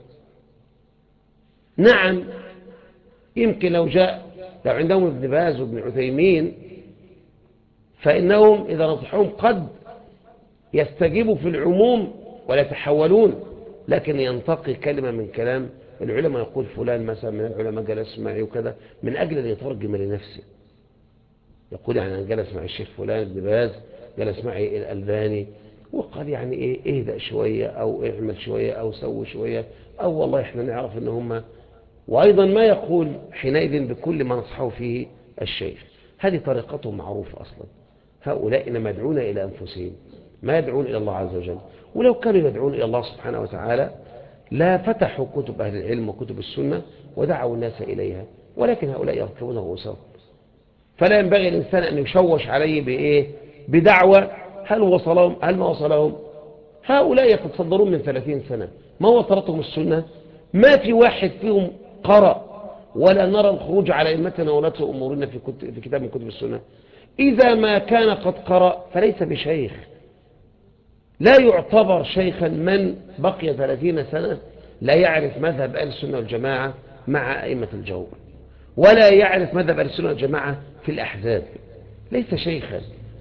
نعم، يمكن لو عندهم ابن باز وابن عثيمين فإنهم إذا نصحهم قد يستجيبوا في العموم ولا يتحولون، لكن ينتقي كلمة من كلام العلماء، يقول فلان مثلا من العلماء جلس معي وكذا، من أجل أن يترجم لنفسه، يقول يعني أنا جلس مع الشيخ فلان ابن باز، جلس معي الألباني وقال يعني إيه، اهدأ شوية أو اعمل شوية أو سوي شوية، أو والله إحنا نعرف أن هم، وأيضا ما يقول حينئذ بكل ما نصحه فيه الشيخ. هذه طريقتهم معروفة أصلا. هؤلاء إنما يدعون إلى أنفسهم، ما يدعون إلى الله عز وجل. ولو كانوا يدعون إلى الله سبحانه وتعالى لا فتحوا كتب أهل العلم وكتب السنة ودعوا الناس إليها، ولكن هؤلاء يركبون رؤوسهم. فلا ينبغي الإنسان أن يشوش عليه بإيه؟ بدعوة هل وصلهم هل ما وصلهم. هؤلاء يتصدرون من 30 سنة، ما وصلتهم السنة؟ ما في واحد فيهم قرأ، ولا نرى الخروج على أئمتنا ولاة أمورنا في كتاب من كتب السنة. إذا ما كان قد قرأ فليس بشيخ، لا يعتبر شيخا من بقي 30 سنة لا يعرف مذهب أهل السنة والجماعة مع أئمة الجور، ولا يعرف مذهب أهل السنة والجماعة في الأحزاب، ليس شيخا.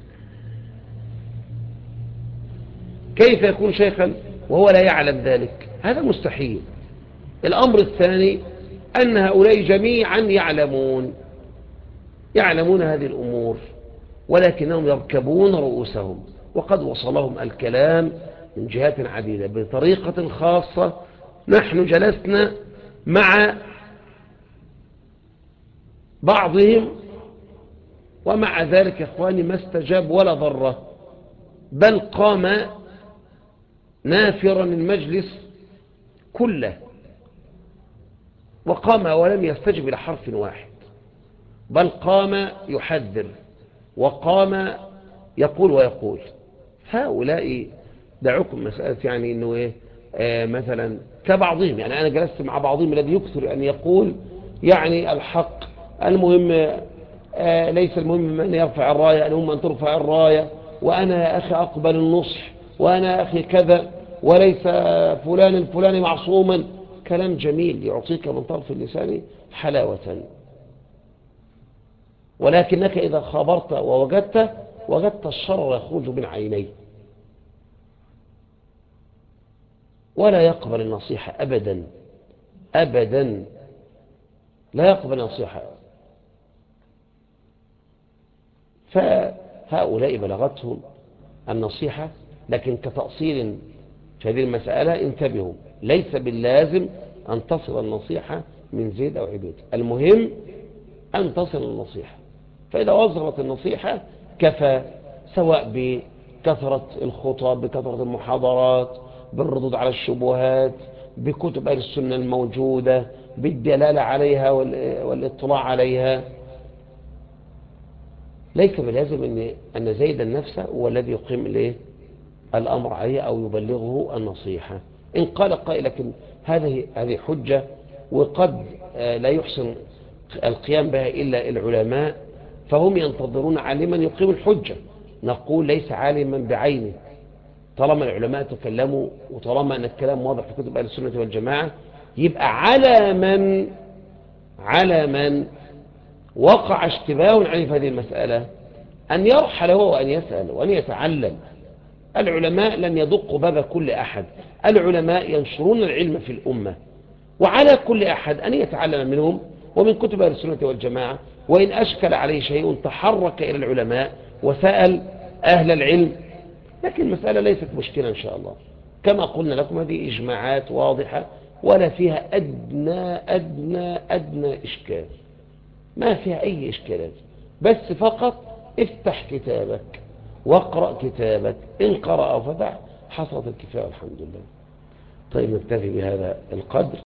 كيف يكون شيخا وهو لا يعلم ذلك؟ هذا مستحيل. الأمر الثاني أن هؤلاء جميعا يعلمون هذه الأمور، ولكنهم يركبون رؤوسهم، وقد وصلهم الكلام من جهات عديدة بطريقة خاصة. نحن جلسنا مع بعضهم ومع ذلك يا إخواني ما استجاب ولا ضره، بل قام نافرا المجلس كله، وقام ولم يستجب إلى حرف واحد، بل قام يحذر وقام يقول ويقول. هؤلاء دعوكم مسألة يعني إنه إيه، مثلا كبعضهم، يعني أنا جلست مع بعضهم الذي يكثر أن يقول يعني الحق المهم، ليس المهم من يرفع الراية، المهم أن ترفع الراية، وأنا يا أخي أقبل النصح، وأنا يا أخي كذا، وليس فلان الفلاني معصوما. كلام جميل يعطيك من طرف اللسان حلاوة، ولكنك إذا خابرت وجدت الشر يخرج من عينيه، ولا يقبل النصيحة أبدا أبدا، لا يقبل النصيحة. فهؤلاء بلغتهم النصيحة، لكن كتأصيل في هذه المسألة انتبهوا، ليس باللازم أن تصل النصيحة من زيد أو عبيد، المهم أن تصل النصيحة. فإذا وصلت النصيحة كفى، سواء بكثرة الخطب، بكثرة المحاضرات، بالردود على الشبهات، بكتب أهل السنة الموجودة، بالدلالة عليها والاطلاع عليها. ليس بلازم أن زيد النفس هو الذي يقيم الأمر عليه أو يبلغه النصيحة. إن قال قائل لكن هذه حجة، وقد لا يحسن القيام بها إلا العلماء، فهم ينتظرون عالما يقيم الحجة. نقول ليس عالما بعينه، طالما العلماء تكلموا وطالما أن الكلام واضح في كتب أهل السنة والجماعة، يبقى على من وقع اشتباه عليه في هذه المسألة أن يرحل هو وأن يسأل وأن يتعلم. العلماء لن يدقوا باب كل أحد، العلماء ينشرون العلم في الأمة، وعلى كل أحد أن يتعلم منهم ومن كتب أهل السنة والجماعة، وإن أشكل عليه شيء تحرك إلى العلماء وسأل أهل العلم. لكن المسألة ليست مشكلة إن شاء الله، كما قلنا لكم هذه إجماعات واضحة ولا فيها أدنى إشكال، ما فيها أي إشكالات، بس فقط افتح كتابك واقرأ كتابك، إن قرأ أو فتح حصلت الكفاية والحمد لله. طيب نكتفي بهذا القدر،